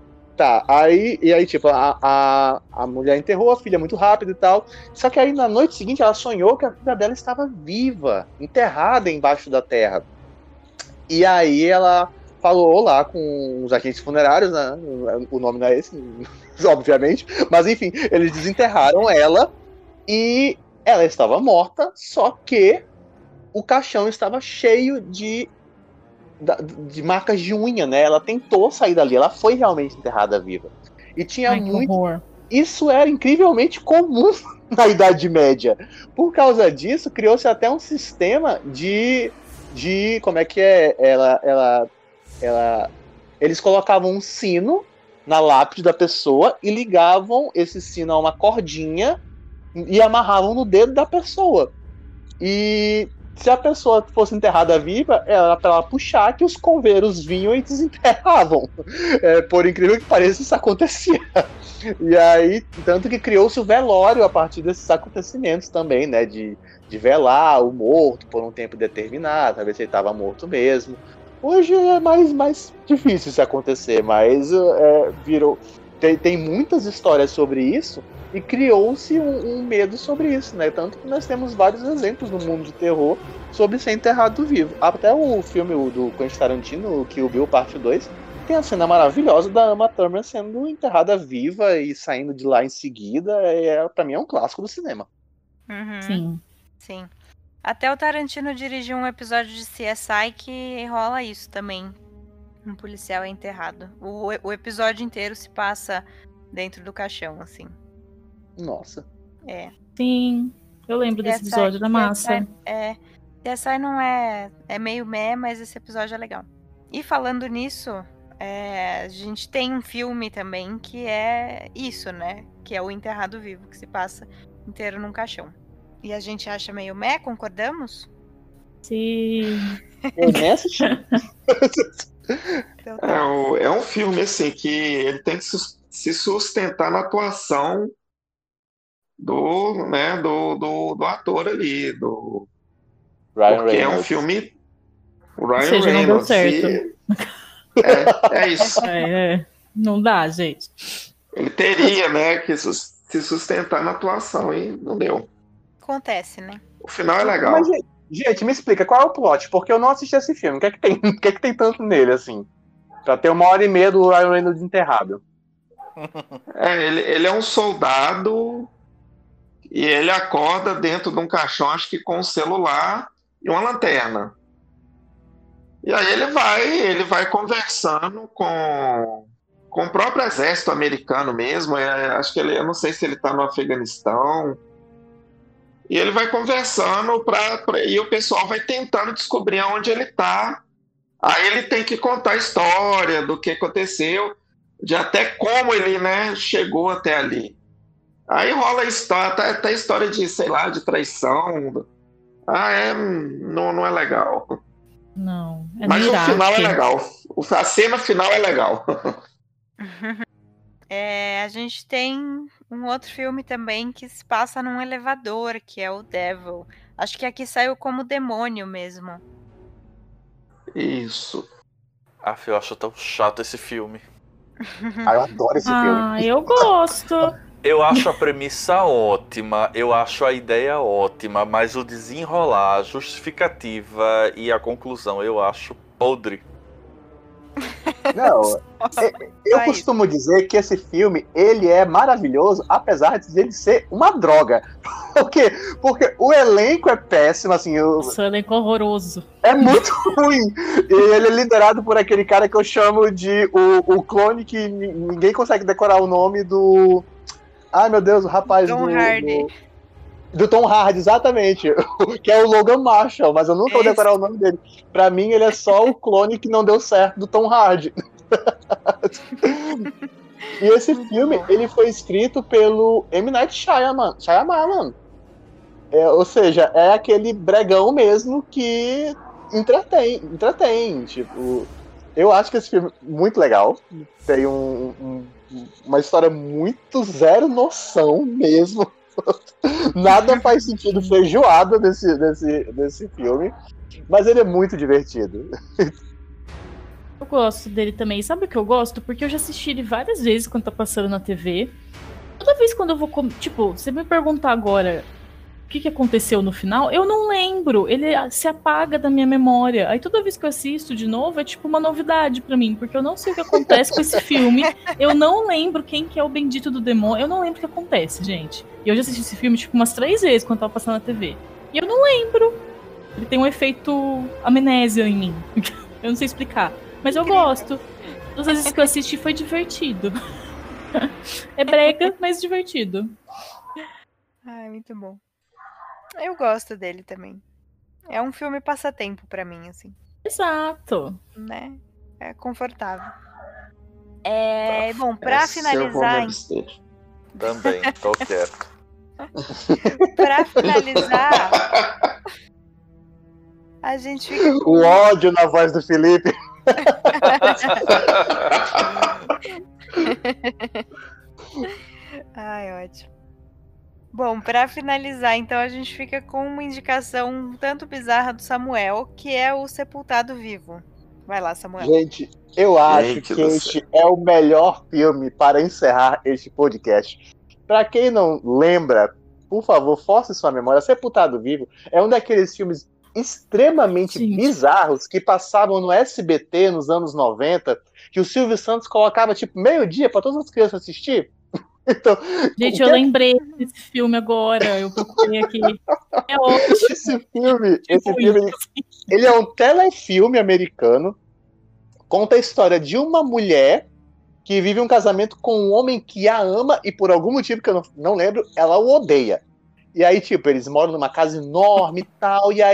E aí, tipo, a mulher enterrou a filha muito rápido e tal. Só que aí, na noite seguinte, ela sonhou que a filha dela estava viva, enterrada embaixo da terra. E aí ela falou lá com os agentes funerários, né? O nome não é esse, obviamente. Mas, enfim, eles desenterraram ela e ela estava morta, só que o caixão estava cheio de marcas de unha, né? Ela tentou sair dali, ela foi realmente enterrada viva. E tinha muito... Horror. Isso era incrivelmente comum na Idade Média. Por causa disso, criou-se até um sistema de como é que é? Eles colocavam um sino na lápide da pessoa e ligavam esse sino a uma cordinha e amarravam no dedo da pessoa. E se a pessoa fosse enterrada viva, era para ela puxar que os coveiros vinham e desenterravam. Por incrível que pareça, isso acontecia. E aí, tanto que criou-se o velório a partir desses acontecimentos também, né? De velar o morto por um tempo determinado, saber se ele estava morto mesmo. Hoje é mais difícil isso acontecer, mas virou... Tem muitas histórias sobre isso, e criou-se um medo sobre isso, né? Tanto que nós temos vários exemplos no mundo de terror sobre ser enterrado vivo. Até o filme do Quentin Tarantino, o Kill Bill Parte 2, tem a cena maravilhosa da Uma Thurman sendo enterrada viva e saindo de lá em seguida. Pra mim é um clássico do cinema. Uhum. Sim. Até o Tarantino dirigiu um episódio de CSI que rola isso também. Um policial é enterrado. O episódio inteiro se passa dentro do caixão, assim. Nossa. Sim, eu lembro desse episódio da massa. CSI não é meio meh, mas esse episódio é legal. E falando nisso, a gente tem um filme também que é isso, né? Que é o Enterrado Vivo, que se passa inteiro num caixão. E a gente acha meio concordamos? Sim. Eu nem assisti. Então, tá. É um filme assim que ele tem que se sustentar na atuação do ator ali, Ryan porque é um Reynolds. filme o Ou Ryan seja, não deu Reynolds certo. é isso. Não dá, gente. Ele teria, né, que se sustentar na atuação e não deu. Acontece, né? O final é legal. Mas, gente, me explica, qual é o plot? Porque eu não assisti esse filme. O que é que tem tanto nele, assim? Pra ter 1h30 do Ryan Reynolds enterrado. Ele é um soldado e ele acorda dentro de um caixão, acho que com um celular e uma lanterna. E aí ele vai conversando com o próprio exército americano mesmo. Acho que eu não sei se ele está no Afeganistão. E ele vai conversando e o pessoal vai tentando descobrir aonde ele está. Aí ele tem que contar a história do que aconteceu, de até como ele, né, chegou até ali. Aí rola a história, até história de, sei lá, de traição. Não é legal. Não. Mas o final é legal. A cena final é legal. A gente tem um outro filme também que se passa num elevador, que é o Devil. Acho que aqui saiu como demônio mesmo. Isso. Eu acho tão chato esse filme. Eu adoro esse filme. Eu gosto. Eu acho a premissa ótima, eu acho a ideia ótima, mas o desenrolar, a justificativa e a conclusão eu acho podre. Não, eu costumo dizer que esse filme, ele é maravilhoso, apesar de ele ser uma droga. Por quê? Porque o elenco é péssimo, assim. O elenco é horroroso. É muito ruim. E ele é liderado por aquele cara que eu chamo de o clone que ninguém consegue decorar o nome do... Ai, meu Deus, o rapaz Tom Hardy. Do Tom Hardy, exatamente. Que é o Logan Marshall, mas eu nunca vou decorar o nome dele. Pra mim, ele é só o clone que não deu certo do Tom Hardy. E esse filme, ele foi escrito pelo M. Night Shyamalan. Ou seja, é aquele bregão mesmo que entretém. Tipo, eu acho que esse filme é muito legal. Tem uma história muito zero noção mesmo. Nada faz sentido feijoada desse filme, mas ele é muito divertido. Eu gosto dele também. Sabe o que eu gosto? Porque eu já assisti ele várias vezes quando tá passando na TV. Toda vez quando eu vou... Tipo, você me perguntar agora o que aconteceu no final, eu não lembro. Ele se apaga da minha memória. Aí toda vez que eu assisto de novo, é tipo uma novidade pra mim. Porque eu não sei o que acontece com esse filme. Eu não lembro quem que é o bendito do demônio. Eu não lembro o que acontece, gente. E eu já assisti esse filme tipo umas 3 vezes quando tava passando na TV. E eu não lembro. Ele tem um efeito amnésia em mim. Eu não sei explicar. Mas eu gosto. Todas as vezes que eu assisti foi divertido. É brega, mas divertido. Ai, muito bom. Eu gosto dele também. É um filme passatempo pra mim, assim. Exato. Né? É confortável. Bom, pra finalizar... Também, tô quieto. Pra finalizar... A gente fica... O ódio na voz do Felipe. Ai, ótimo. Bom, pra finalizar, então a gente fica com uma indicação um tanto bizarra do Samuel, que é o Sepultado Vivo. Vai lá, Samuel. Gente, eu acho que este é o melhor filme para encerrar este podcast. Pra quem não lembra, por favor, force sua memória. Sepultado Vivo é um daqueles filmes extremamente bizarros que passavam no SBT nos anos 90, que o Silvio Santos colocava tipo meio-dia para todas as crianças assistir. Então, gente, eu lembrei desse filme agora, eu procurei aqui. É ótimo. Esse filme ele é um telefilme americano, conta a história de uma mulher que vive um casamento com um homem que a ama e por algum motivo que eu não lembro, ela o odeia. E aí, tipo, eles moram numa casa enorme e tal, e aí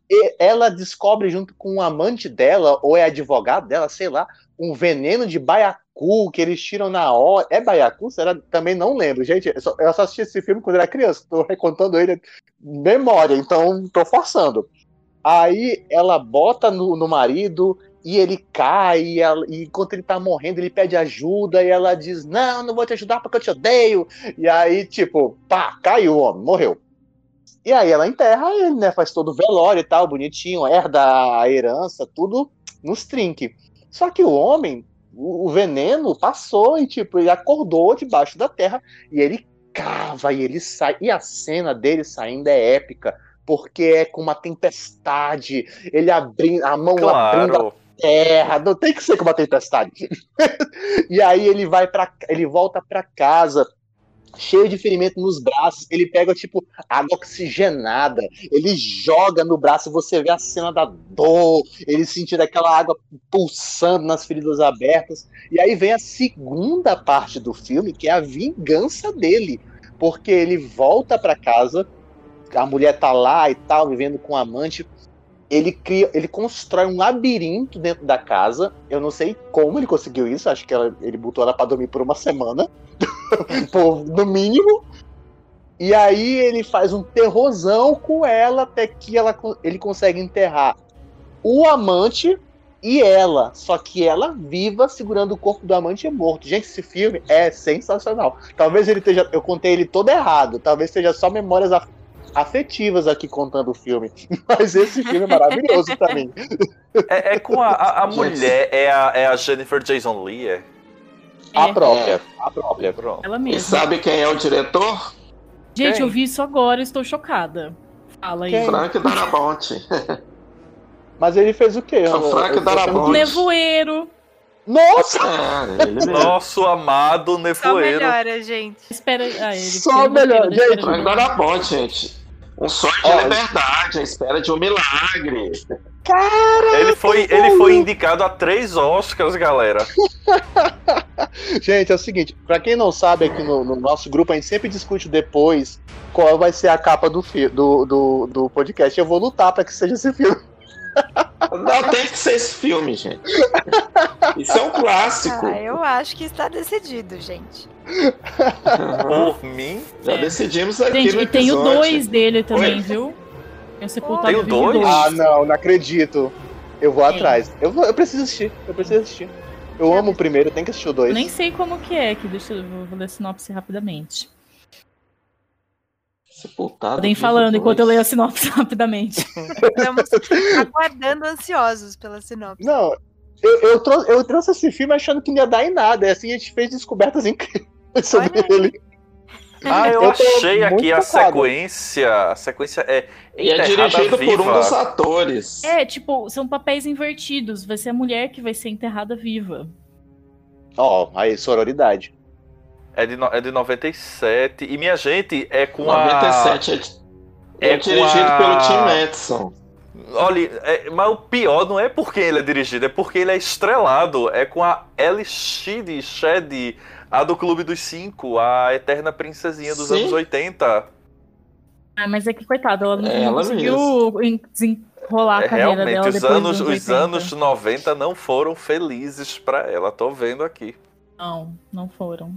ela descobre junto com um amante dela, ou é advogado dela, sei lá, um veneno de baiacu que eles tiram na hora. É baiacu? Será? Também não lembro. Gente, eu só assisti esse filme quando era criança. Tô recontando ele memória, então tô forçando. Aí ela bota no marido e ele cai, e enquanto ele tá morrendo, ele pede ajuda, e ela diz, não vou te ajudar porque eu te odeio. E aí, tipo, pá, caiu o homem, morreu. E aí ela enterra ele, né? Faz todo o velório e tal, bonitinho, herda a herança, tudo nos trinque. Só que o homem, o veneno passou e, tipo, ele acordou debaixo da terra e ele cava e ele sai. E a cena dele saindo é épica, porque é com uma tempestade, ele abrindo, a mão abrindo a terra, não tem que ser com uma tempestade. E aí ele volta pra casa, cheio de ferimento nos braços, ele pega, tipo, água oxigenada, ele joga no braço, você vê a cena da dor, ele sentindo aquela água pulsando nas feridas abertas, e aí vem a segunda parte do filme, que é a vingança dele, porque ele volta pra casa, a mulher tá lá e tal, vivendo com o amante, ele constrói um labirinto dentro da casa, eu não sei como ele conseguiu isso, acho que ele botou ela pra dormir por uma semana, no mínimo, e aí ele faz um terrorzão com ela até que ele consegue enterrar o amante e ela, só que ela viva segurando o corpo do amante morto. Gente, esse filme é sensacional. Talvez eu contei ele todo errado, talvez seja só memórias afetivas aqui contando o filme, mas esse filme é maravilhoso pra mim. É com a mulher, é a Jennifer Jason Leigh? A própria. Ela mesma. E sabe quem é o diretor? Gente, Quem? eu vi isso agora, estou chocada. Fala aí. Frank Darabont. Mas ele fez o quê? O Frank Darabont. Nevoeiro. Nossa! Ele mesmo. Nosso amado Só nevoeiro. melhora, gente. Espera. ele Só fez melhor, roteiro, gente. Frank Darabont, gente. Um sonho de liberdade, a espera de um milagre. Ele foi indicado a 3 Oscars, galera. Gente, é o seguinte, pra quem não sabe, aqui no nosso grupo a gente sempre discute depois qual vai ser a capa do podcast. Eu vou lutar pra que seja esse filme. Não tem que ser esse filme, gente. Isso é um clássico. Eu acho que está decidido, gente. Por mim. Já decidimos aqui Gente, no e tem o episódio. 2 dele também, Oi? viu? Tem o Sepultado Tem o Vivo 2? Ah, não acredito. Eu vou atrás. Eu preciso assistir. Eu amo o primeiro, tem que assistir o 2. Eu nem sei como que é, deixa eu vou ler a sinopse rapidamente. Sepultado. Podem ir falando enquanto eu leio a sinopse rapidamente. Estamos aguardando ansiosos pela sinopse. Não, eu trouxe esse filme achando que não ia dar em nada. E assim a gente fez descobertas incríveis sobre ele. Eu Eu tô achei aqui muito a focado. sequência. A sequência é E é Enterrada dirigido por um Viva. dos atores. Tipo, são papéis invertidos. Vai ser a mulher que vai ser enterrada viva. Ó, aí, sororidade. É de 97. E minha gente, é com 97 é com dirigido a- pelo Tim Madison. Olha, mas o pior não é porque ele é dirigido, é porque ele é estrelado. É com a Ellie Sheedy, a do Clube dos 5, a eterna princesinha dos Sim. anos 80. Ah, mas é que, coitada, ela não Ela conseguiu desenrolar a carreira dela Realmente, depois dos os 80. anos 90 não foram felizes pra ela. Tô vendo aqui. Não foram.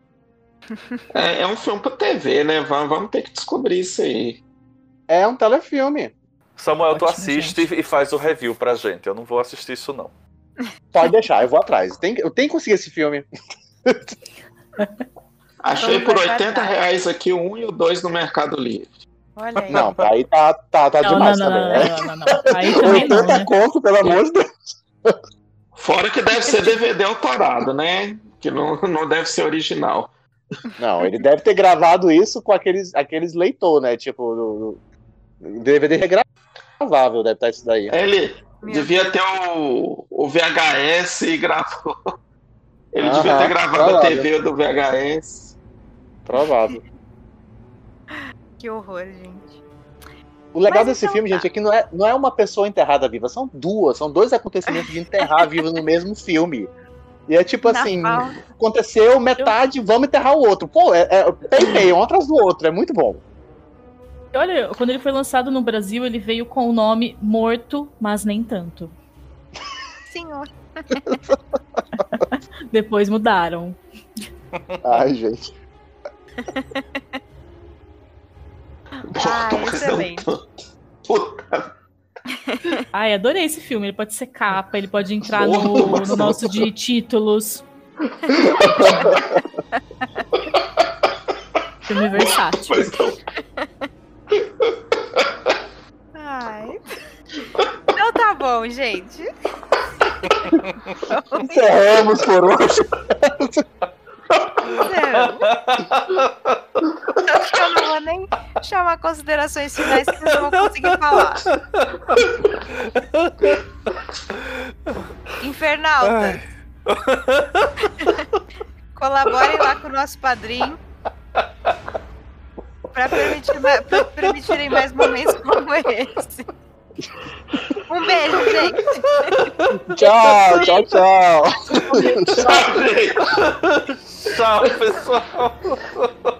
É um filme pra TV, né? Vamos ter que descobrir isso aí. É um telefilme. Samuel, tu Ótimo, assiste e faz o review pra gente. Eu não vou assistir isso, não. Pode deixar, eu vou atrás. Eu tenho que conseguir esse filme. Achei por Vamos R$80 aqui o 1 e o 2 no Mercado Livre. Olha aí. Não, aí tá demais também, né? Não. Aí também não, 80 né? conto, pelo amor de Deus. Fora que deve ser DVD autorado, né? Que não deve ser original. Não, ele deve ter gravado isso com aqueles leitor, né? Tipo, DVD regravável deve estar isso daí. Ele Meu devia ter o VHS e gravou. Ele Aham, devia ter gravado provável. a TV do VHS. Provável. Que horror, gente. O legal Mas desse então filme, tá. gente, é que não é uma pessoa enterrada viva, são dois acontecimentos de enterrar viva no mesmo filme. E é tipo Na assim, falta. aconteceu metade, vamos enterrar o outro. Pô, é um atrás do outro, é muito bom. E olha, quando ele foi lançado no Brasil, ele veio com o nome Morto, mas nem tanto. Senhor. Depois mudaram. Ai, gente. Excelente. Puta. Ai, adorei esse filme. Ele pode ser capa, ele pode entrar no nosso de títulos. Filme versátil. Ai. Então tá bom, gente. Encerramos por hoje. Acho que eu não vou nem chamar considerações finais que eu não vou conseguir falar. Infernalta. Colaborem lá com o nosso padrinho para permitirem mais momentos como esse. Um beijo, gente. Tchau, tchau, tchau. Tchau, gente. Tchau, pessoal.